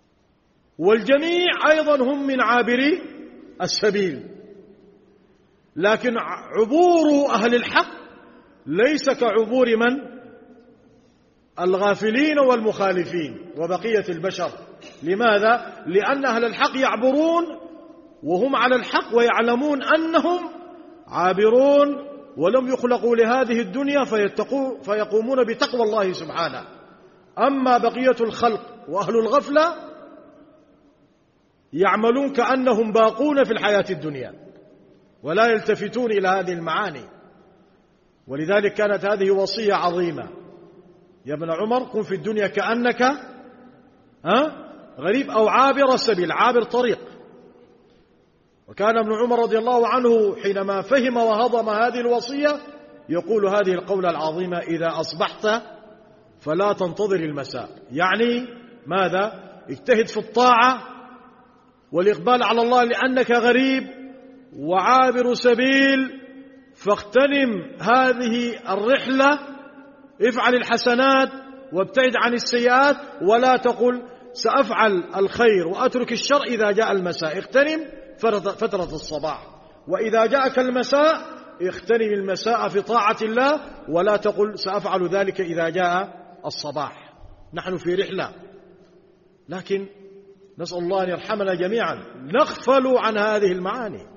والجميع أيضا هم من عابري السبيل. لكن عبور أهل الحق ليس كعبور من؟ الغافلين والمخالفين وبقية البشر. لماذا؟ لأن أهل الحق يعبرون وهم على الحق ويعلمون أنهم عابرون ولم يخلقوا لهذه الدنيا فيقومون بتقوى الله سبحانه. أما بقية الخلق وأهل الغفلة يعملون كأنهم باقون في الحياة الدنيا ولا يلتفتون إلى هذه المعاني. ولذلك كانت هذه وصية عظيمة: يا ابن عمر كن في الدنيا كأنك غريب أو عابر سبيل، عابر طريق. وكان ابن عمر رضي الله عنه حينما فهم وهضم هذه الوصية يقول هذه القولة العظيمة: إذا أصبحت فلا تنتظر المساء. يعني ماذا؟ اجتهد في الطاعة والإقبال على الله لأنك غريب وعابر سبيل، فاغتنم هذه الرحلة، افعل الحسنات وابتعد عن السيئات، ولا تقل سأفعل الخير وأترك الشر إذا جاء المساء. اغتنم فترة الصباح، وإذا جاءك المساء اغتنم المساء في طاعة الله، ولا تقل سأفعل ذلك إذا جاء الصباح. نحن في رحلة، لكن نسأل الله أن يرحمنا جميعا نغفل عن هذه المعاني.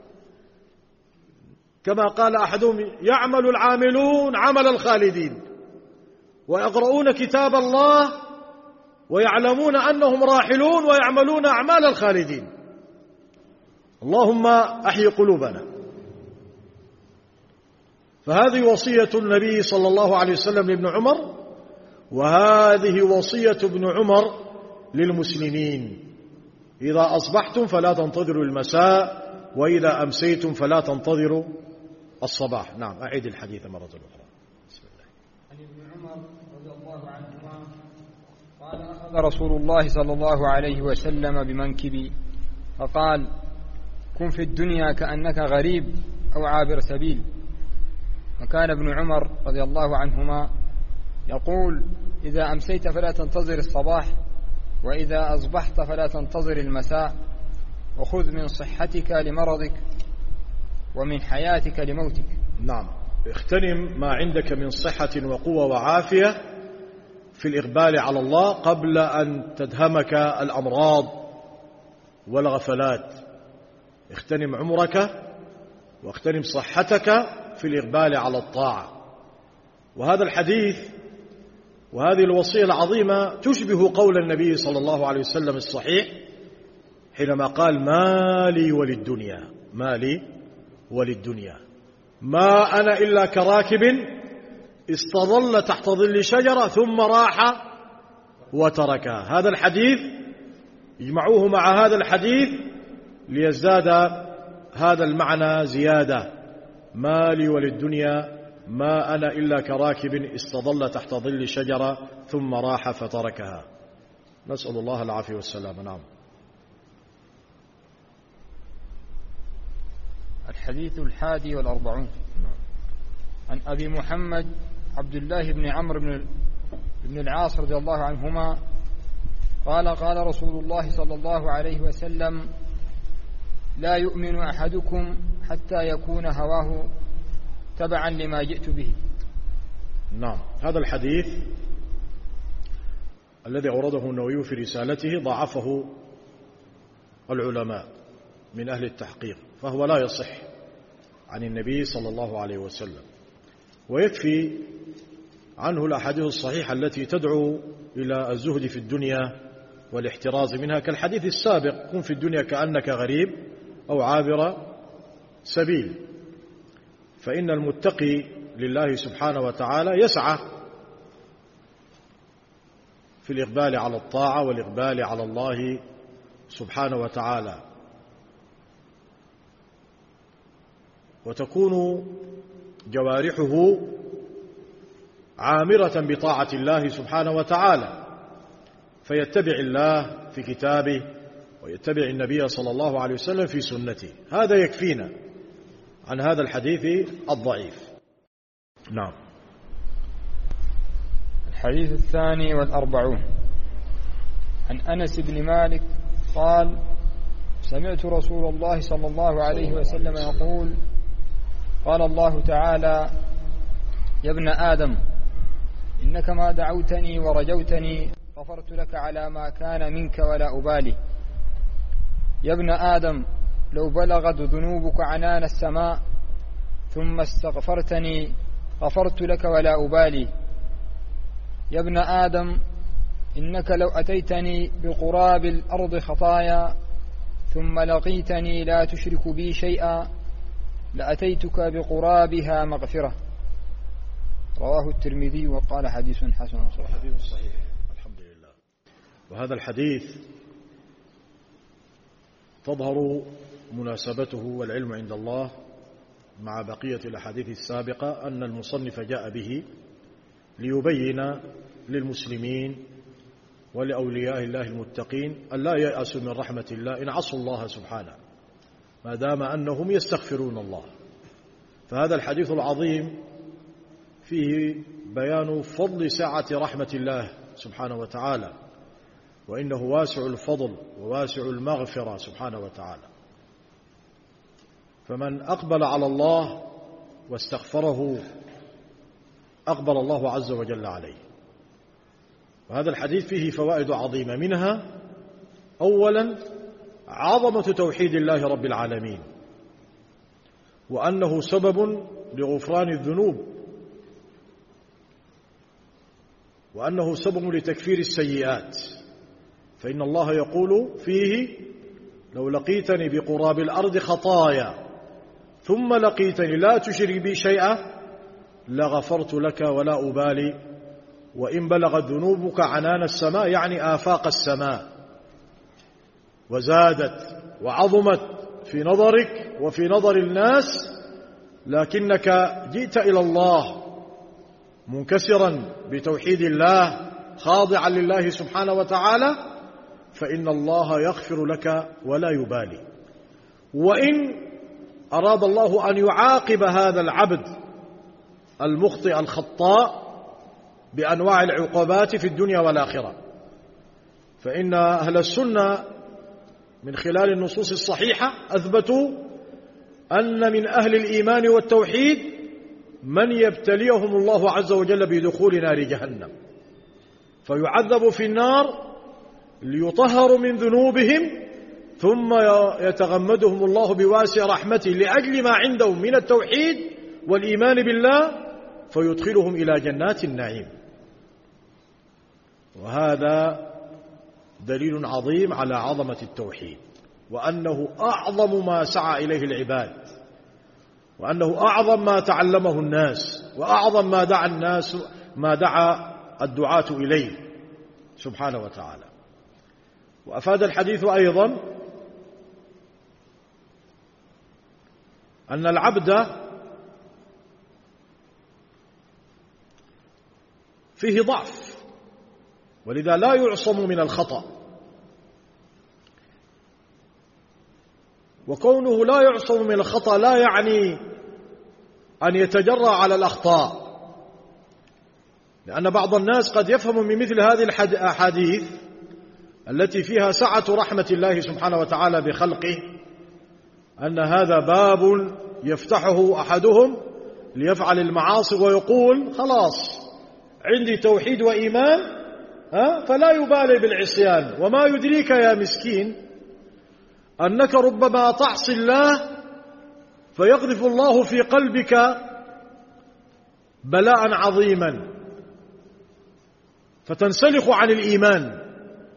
كما قال أحدهم: يعمل العاملون عمل الخالدين ويقرؤون كتاب الله ويعلمون أنهم راحلون ويعملون أعمال الخالدين. اللهم أحي قلوبنا. فهذه وصية النبي صلى الله عليه وسلم لابن عمر، وهذه وصية ابن عمر للمسلمين: إذا أصبحتم فلا تنتظروا المساء، وإذا أمسيتم فلا تنتظروا الصباح. نعم، أعيد الحديث مرة أخرى. بسم الله. عن ابن عمر رضي الله عنهما قال: أخذ رسول الله صلى الله عليه وسلم بمنكبي فقال: كن في الدنيا كأنك غريب أو عابر سبيل. وكان ابن عمر رضي الله عنهما يقول: إذا أمسيت فلا تنتظر الصباح، وإذا أصبحت فلا تنتظر المساء، وخذ من صحتك لمرضك ومن حياتك لموتك. نعم، اغتنم ما عندك من صحة وقوة وعافية في الإقبال على الله قبل أن تدهمك الأمراض والغفلات. اغتنم عمرك واغتنم صحتك في الإقبال على الطاعة. وهذا الحديث وهذه الوصية العظيمة تشبه قول النبي صلى الله عليه وسلم الصحيح حينما قال: ما لي وللدنيا، ما لي وللدنيا، ما أنا إلا كراكب استظل تحت ظل شجرة ثم راح وتركها. هذا الحديث يجمعوه مع هذا الحديث ليزداد هذا المعنى زيادة: ما لي وللدنيا، ما أنا إلا كراكب استظل تحت ظل شجرة ثم راح فتركها. نسأل الله العافية والسلامة. نعم. الحديث 41 عن أبي محمد عبد الله بن عمرو بن العاص رضي الله عنهما قال: قال رسول الله صلى الله عليه وسلم: لا يؤمن أحدكم حتى يكون هواه تبعا لما جئت به. نعم، هذا الحديث الذي أورده النووي في رسالته ضعفه العلماء من أهل التحقيق، فهو لا يصح عن النبي صلى الله عليه وسلم، ويكفي عنه الأحاديث الصحيحة التي تدعو إلى الزهد في الدنيا والاحتراز منها، كالحديث السابق: كن في الدنيا كأنك غريب أو عابر سبيل. فإن المتقي لله سبحانه وتعالى يسعى في الإقبال على الطاعة والإقبال على الله سبحانه وتعالى، وتكون جوارحه عامرة بطاعة الله سبحانه وتعالى، فيتبع الله في كتابه ويتبع النبي صلى الله عليه وسلم في سنته. هذا يكفينا عن هذا الحديث الضعيف. نعم. الحديث 42 عن أنس بن مالك قال: سمعت رسول الله صلى الله عليه وسلم يقول: قال الله تعالى: يا ابن آدم إنك ما دعوتني ورجوتني غفرت لك على ما كان منك ولا أبالي. يا ابن آدم لو بلغت ذنوبك عنان السماء ثم استغفرتني غفرت لك ولا أبالي. يا ابن آدم إنك لو أتيتني بقراب الأرض خطايا ثم لقيتني لا تشرك بي شيئا لأتيتك بقرابها مغفرة. رواه الترمذي وقال حديث حسن صحيح. حديث صحيح الحمد لله. وهذا الحديث تظهر مناسبته والعلم عند الله مع بقية الأحاديث السابقة أن المصنف جاء به ليبين للمسلمين ولأولياء الله المتقين أن لا ييأسوا من رحمة الله إن عصوا الله سبحانه ما دام أنهم يستغفرون الله. فهذا الحديث العظيم فيه بيان فضل سعة رحمة الله سبحانه وتعالى، وإنه واسع الفضل وواسع المغفرة سبحانه وتعالى. فمن أقبل على الله واستغفره أقبل الله عز وجل عليه. وهذا الحديث فيه فوائد عظيمة، منها أولا عظمة توحيد الله رب العالمين، وأنه سبب لغفران الذنوب، وأنه سبب لتكفير السيئات. فإن الله يقول فيه: لو لقيتني بقراب الأرض خطايا ثم لقيتني لا تشرك بي شيئا لغفرت لك ولا أبالي وإن بلغت ذنوبك عنان السماء، يعني آفاق السماء، وزادت وعظمت في نظرك وفي نظر الناس، لكنك جئت إلى الله منكسرا بتوحيد الله خاضعا لله سبحانه وتعالى، فإن الله يغفر لك ولا يبالي. وإن أراد الله أن يعاقب هذا العبد المخطئ الخطاء بأنواع العقوبات في الدنيا والآخرة، فإن أهل السنة من خلال النصوص الصحيحة أثبتوا أن من أهل الإيمان والتوحيد من يبتليهم الله عز وجل بدخول نار جهنم فيعذب في النار ليطهروا من ذنوبهم، ثم يتغمدهم الله بواسع رحمته لأجل ما عندهم من التوحيد والإيمان بالله فيدخلهم إلى جنات النعيم. وهذا دليل عظيم على عظمة التوحيد، وأنه أعظم ما سعى إليه العباد، وأنه أعظم ما تعلمه الناس، وأعظم ما دعا الدعاة إليه سبحانه وتعالى. وأفاد الحديث أيضا أن العبد فيه ضعف، ولذا لا يعصم من الخطأ، وكونه لا يعصم من الخطأ لا يعني أن يتجرأ على الأخطاء، لأن بعض الناس قد يفهم من مثل هذه الأحاديث التي فيها سعة رحمة الله سبحانه وتعالى بخلقه أن هذا باب يفتحه أحدهم ليفعل المعاصي ويقول: خلاص عندي توحيد وإيمان فلا يبالي بالعصيان. وما يدريك يا مسكين أنك ربما تعصي الله فيقذف الله في قلبك بلاء عظيما فتنسلخ عن الإيمان،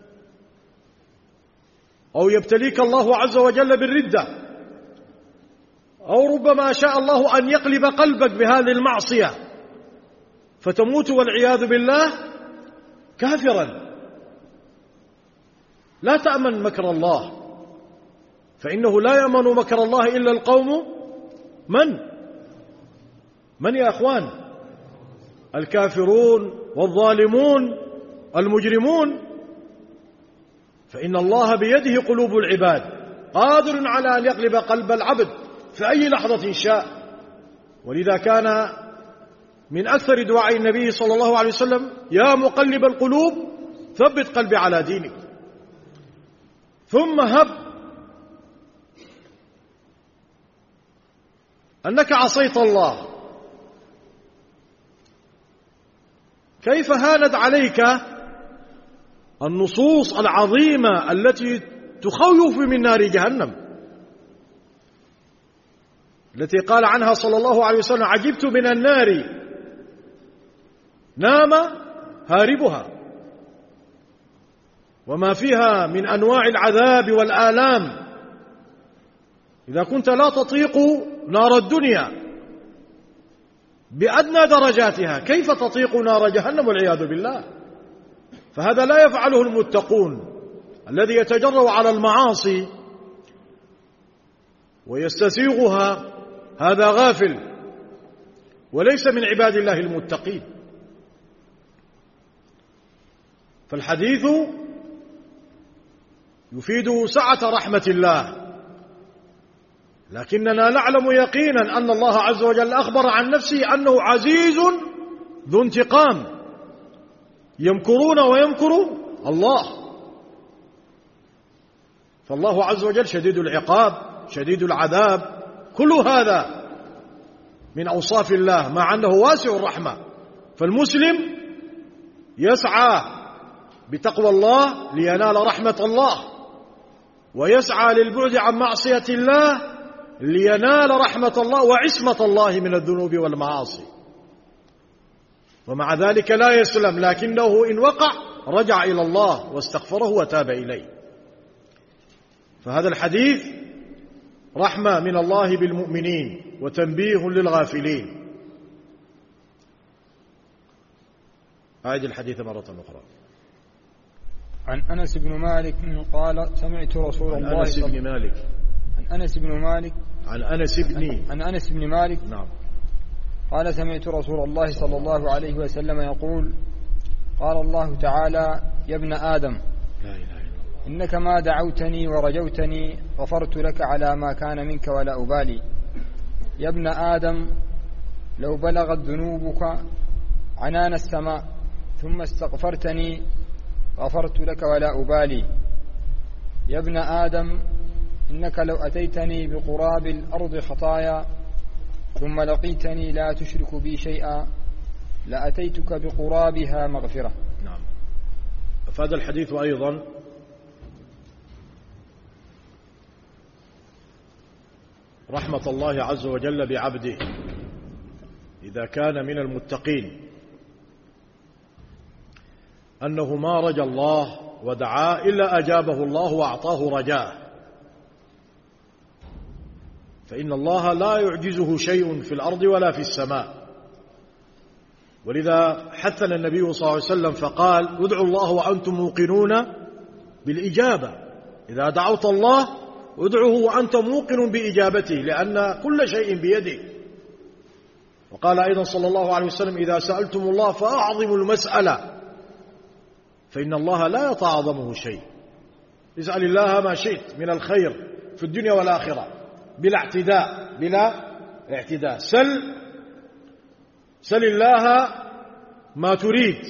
أو يبتليك الله عز وجل بالردة، أو ربما شاء الله أن يقلب قلبك بهذه المعصية فتموت والعياذ بالله كافرا. لا تأمن مكر الله، فإنه لا يأمن مكر الله إلا القوم من يا أخوان؟ الكافرون والظالمون المجرمون. فإن الله بيده قلوب العباد، قادر على أن يقلب قلب العبد في أي لحظة شاء. ولذا كان من أكثر دعاء النبي صلى الله عليه وسلم: يا مقلب القلوب ثبت قلبي على دينك. ثم هب أنك عصيت الله، كيف هانت عليك النصوص العظيمة التي تخوف من نار جهنم، التي قال عنها صلى الله عليه وسلم: عجبت من النار نام هاربها، وما فيها من أنواع العذاب والآلام. إذا كنت لا تطيق نار الدنيا بأدنى درجاتها، كيف تطيق نار جهنم والعياذ بالله؟ فهذا لا يفعله المتقون. الذي يتجرأ على المعاصي ويستسيغها هذا غافل وليس من عباد الله المتقين. فالحديث يفيد سعة رحمة الله، لكننا نعلم يقينا أن الله عز وجل أخبر عن نفسه أنه عزيز ذو انتقام، يمكرون ويمكر الله. فالله عز وجل شديد العقاب شديد العذاب، كل هذا من أوصاف الله، مع أنه واسع الرحمة. فالمسلم يسعى بتقوى الله لينال رحمة الله، ويسعى للبعد عن معصية الله لينال رحمة الله وعصمة الله من الذنوب والمعاصي. ومع ذلك لا يسلم، لكنه إن وقع رجع إلى الله واستغفره وتاب إليه. فهذا الحديث رحمة من الله بالمؤمنين وتنبيه للغافلين. أعيد الحديث مرة أخرى. عن أنس بن مالك قال: سمعت رسول الله صلى الله عليه وسلم. عن أنس بن مالك نعم. قال: سمعت رسول الله صلى الله عليه وسلم يقول: قال الله تعالى: يا ابن آدم، لا إله إلا الله، إنك ما دعوتني ورجوتني غفرت لك على ما كان منك ولا أبالي. يا ابن آدم، لو بلغت ذنوبك عنان السماء ثم استغفرتني غفرت لك ولا أبالي. يا ابن آدم، إنك لو أتيتني بقراب الأرض خطايا ثم لقيتني لا تشرك بي شيئا لأتيتك بقرابها مغفرة. نعم. فهذا الحديث أيضا رحمة الله عز وجل بعبده إذا كان من المتقين، أنه ما رجا الله ودعاه إلا أجابه الله وأعطاه رجاءه، فإن الله لا يعجزه شيء في الأرض ولا في السماء. ولذا حثنا النبي صلى الله عليه وسلم فقال: ادعوا الله وأنتم موقنون بالإجابة. إذا دعوت الله ادعوه وأنت موقن بإجابته، لأن كل شيء بيده. وقال أيضا صلى الله عليه وسلم: إذا سألتم الله فأعظموا المسألة، فإن الله لا يتعاظمه شيء. اسأل الله ما شئت من الخير في الدنيا والآخرة بلا اعتداء. سل الله ما تريد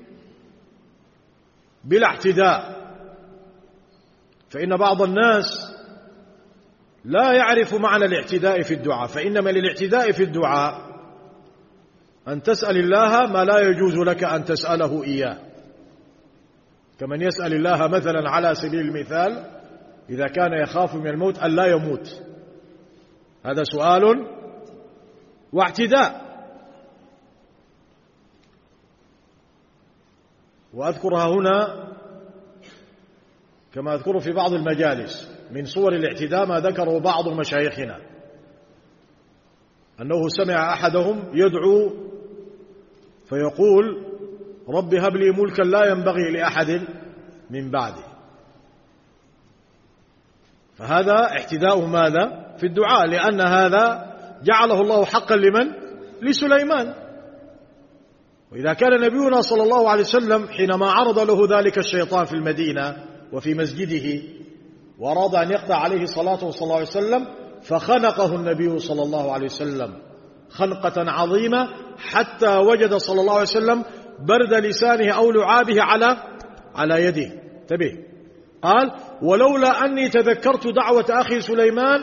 بلا اعتداء. فإن بعض الناس لا يعرف معنى الاعتداء في الدعاء، فإنما للاعتداء في الدعاء أن تسأل الله ما لا يجوز لك أن تسأله إياه، كمن يسأل الله مثلا على سبيل المثال إذا كان يخاف من الموت أن لا يموت، هذا سؤال واعتداء. وأذكرها هنا كما أذكر في بعض المجالس من صور الاعتداء ما ذكره بعض مشايخنا، أنه سمع أحدهم يدعو فيقول: رب هب لي ملكا لا ينبغي لأحد من بعدي. فهذا اعتداء ماذا؟ في الدعاء، لأن هذا جعله الله حقا لمن؟ لسليمان. وإذا كان نبينا صلى الله عليه وسلم حينما عرض له ذلك الشيطان في المدينة وفي مسجده وأراد أن يقطع عليه صلاته صلى الله عليه وسلم، فخنقه النبي صلى الله عليه وسلم خنقة عظيمة حتى وجد صلى الله عليه وسلم برد لسانه أو لعابه على يده. انتبه، قال: ولولا أني تذكرت دعوة أخي سليمان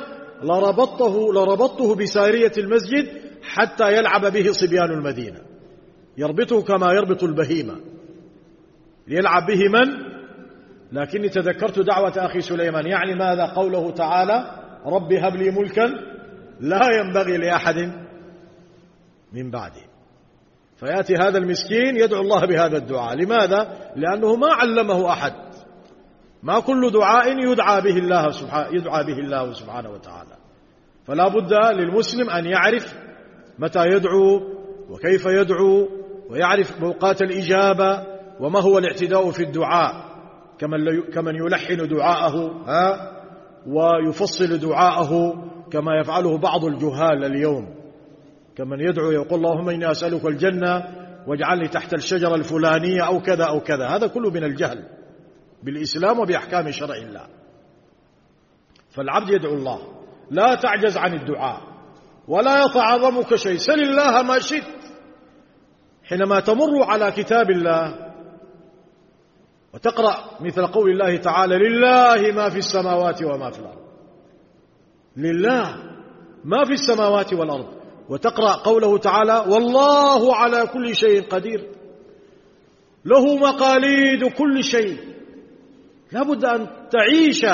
لربطته بسارية المسجد حتى يلعب به صبيان المدينة، يربطه كما يربط البهيمة، ليلعب به من؟ لكني تذكرت دعوة أخي سليمان، يعني ماذا؟ قوله تعالى: رب هب لي ملكا لا ينبغي لأحد من بعدي. فيأتي هذا المسكين يدعو الله بهذا الدعاء. لماذا؟ لأنه ما علمه أحد، ما كل دعاء يدعى به الله سبحانه وتعالى. فلا بد للمسلم أن يعرف متى يدعو وكيف يدعو، ويعرف موقات الإجابة، وما هو الاعتداء في الدعاء، كمن يلحن دعاءه ويفصل دعاءه كما يفعله بعض الجهال اليوم، كمن يدعو يقول اللهم إني أسألك الجنة واجعلني تحت الشجرة الفلانية أو كذا أو كذا. هذا كله من الجهل بالإسلام وبأحكام شرع الله. فالعبد يدعو الله، لا تعجز عن الدعاء ولا يتعظمك شيء، سل الله ما شئت. حينما تمر على كتاب الله وتقرأ مثل قول الله تعالى: لله ما في السماوات وما في الأرض، لله ما في السماوات والأرض، وتقرأ قوله تعالى: والله على كل شيء قدير، له مقاليد كل شيء. لا بد أن تعيش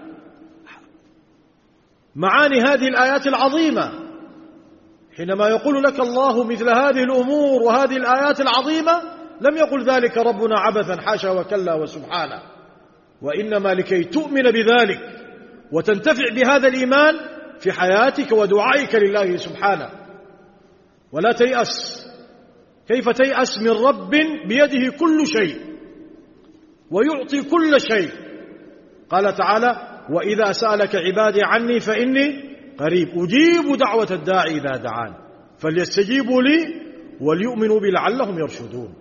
معاني هذه الآيات العظيمة. حينما يقول لك الله مثل هذه الأمور وهذه الآيات العظيمة، لم يقل ذلك ربنا عبثا، حاشا وكلا وسبحانه، وإنما لكي تؤمن بذلك وتنتفع بهذا الإيمان في حياتك ودعائك لله سبحانه. ولا تيأس. كيف تيأس من رب بيده كل شيء ويعطي كل شيء؟ قال تعالى: وإذا سألك عبادي عني فإني قريب أجيب دعوة الداعي إذا دعان فليستجيبوا لي وليؤمنوا بي لعلهم يرشدون.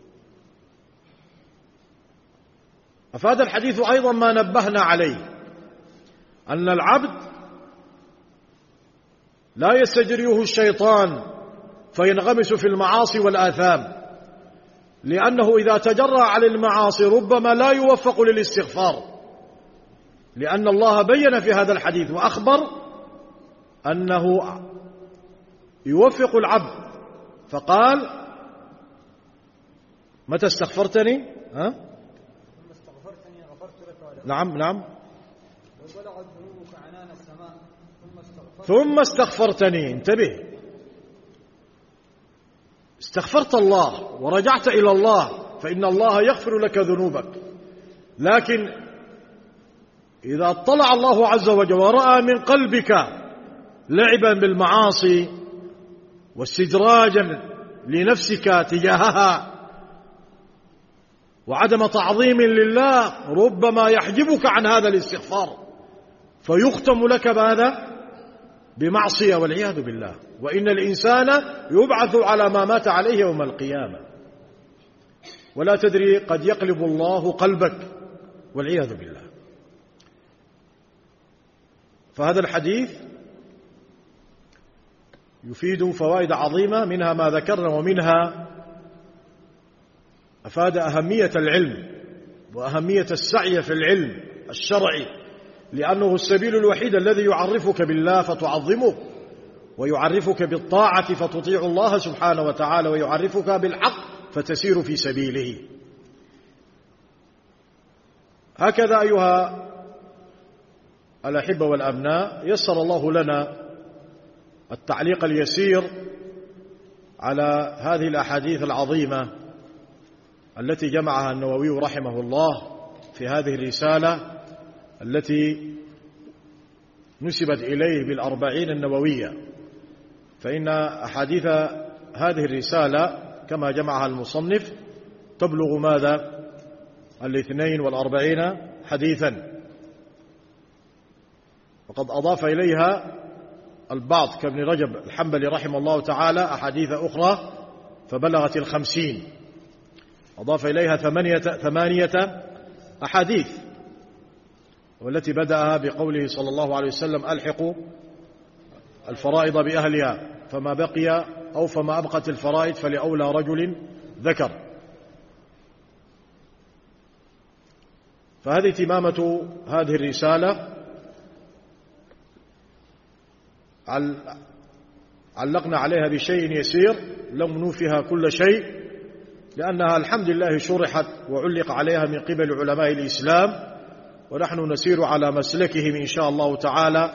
أفاد الحديث أيضا ما نبهنا عليه، أن العبد لا يستجريه الشيطان فينغمس في المعاصي والآثام، لأنه إذا تجرى على المعاصي ربما لا يوفق للاستغفار، لأن الله بين في هذا الحديث وأخبر أنه يوفق العبد، فقال: متى استغفرتني؟ نعم ثم استغفرتني. انتبه، استغفرت الله ورجعت إلى الله فإن الله يغفر لك ذنوبك، لكن إذا اطلع الله عز وجل ورأى من قلبك لعبا بالمعاصي واستدراجا لنفسك تجاهها وعدم تعظيم لله، ربما يحجبك عن هذا الاستغفار فيختم لك ماذا؟ بمعصية والعياذ بالله. وإن الإنسان يبعث على ما مات عليه يوم القيامة، ولا تدري قد يقلب الله قلبك والعياذ بالله. فهذا الحديث يفيد فوائد عظيمة، منها ما ذكرنا، ومنها أفاد أهمية العلم وأهمية السعي في العلم الشرعي، لأنه السبيل الوحيد الذي يعرفك بالله فتعظمه، ويعرفك بالطاعة فتطيع الله سبحانه وتعالى، ويعرفك بالحق فتسير في سبيله. هكذا أيها الأحبة والأبناء، يسر الله لنا التعليق اليسير على هذه الأحاديث العظيمة التي جمعها النووي رحمه الله في هذه الرسالة التي نسبت إليه بالأربعين النووية. فإن أحاديث هذه الرسالة كما جمعها المصنف تبلغ ماذا؟ 42 حديثا، وقد أضاف إليها البعض كابن رجب الحنبلي رحمه الله تعالى أحاديث أخرى فبلغت 50، أضاف إليها 8 أحاديث، والتي بدأها بقوله صلى الله عليه وسلم: ألحقوا الفرائض بأهلها، فما بقي أو فما أبقت الفرائض فلأولى رجل ذكر. فهذه تمامة هذه الرسالة، علقنا عليها بشيء يسير، لم نوفها كل شيء، لأنها الحمد لله شرحت وعلق عليها من قبل علماء الإسلام، ونحن نسير على مسلكهم إن شاء الله تعالى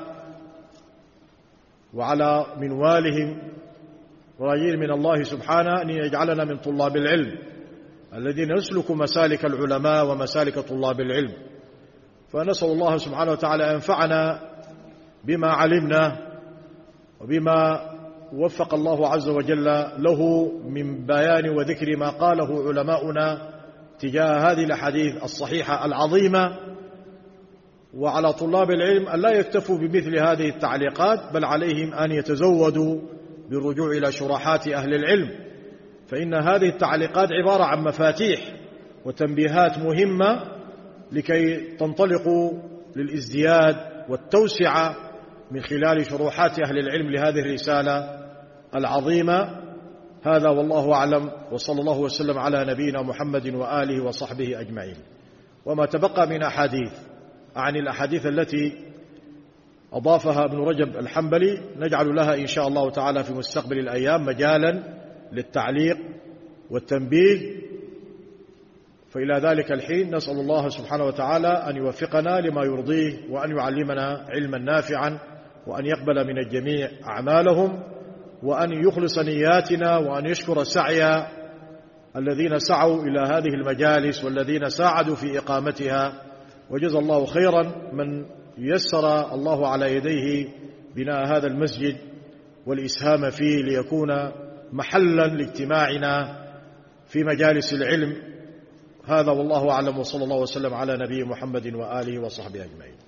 وعلى منوالهم، راجين من الله سبحانه أن يجعلنا من طلاب العلم الذين يسلكوا مسالك العلماء ومسالك طلاب العلم. فنسأل الله سبحانه وتعالى أن ينفعنا بما علمنا وبما وفق الله عز وجل له من بيان وذكر ما قاله علماؤنا تجاه هذه الأحاديث الصحيحة العظيمة. وعلى طلاب العلم أن لا يكتفوا بمثل هذه التعليقات، بل عليهم أن يتزودوا بالرجوع إلى شروحات أهل العلم، فإن هذه التعليقات عبارة عن مفاتيح وتنبيهات مهمة لكي تنطلقوا للازدياد والتوسعة من خلال شروحات أهل العلم لهذه الرسالة العظيمة. هذا والله أعلم، وصلى الله وسلم على نبينا محمد وآله وصحبه أجمعين. وما تبقى من أحاديث عن الأحاديث التي أضافها ابن رجب الحنبلي نجعل لها إن شاء الله تعالى في مستقبل الأيام مجالا للتعليق والتنبيه. فإلى ذلك الحين نسأل الله سبحانه وتعالى أن يوفقنا لما يرضيه، وأن يعلمنا علما نافعا، وأن يقبل من الجميع أعمالهم، وأن يخلص نياتنا، وأن يشكر سعي الذين سعوا إلى هذه المجالس والذين ساعدوا في إقامتها. وجزا الله خيرا من يسر الله على يديه بناء هذا المسجد والإسهام فيه ليكون محلا لاجتماعنا في مجالس العلم. هذا والله أعلم، وصلى الله وسلم على نبي محمد وآله وصحبه أجمعين.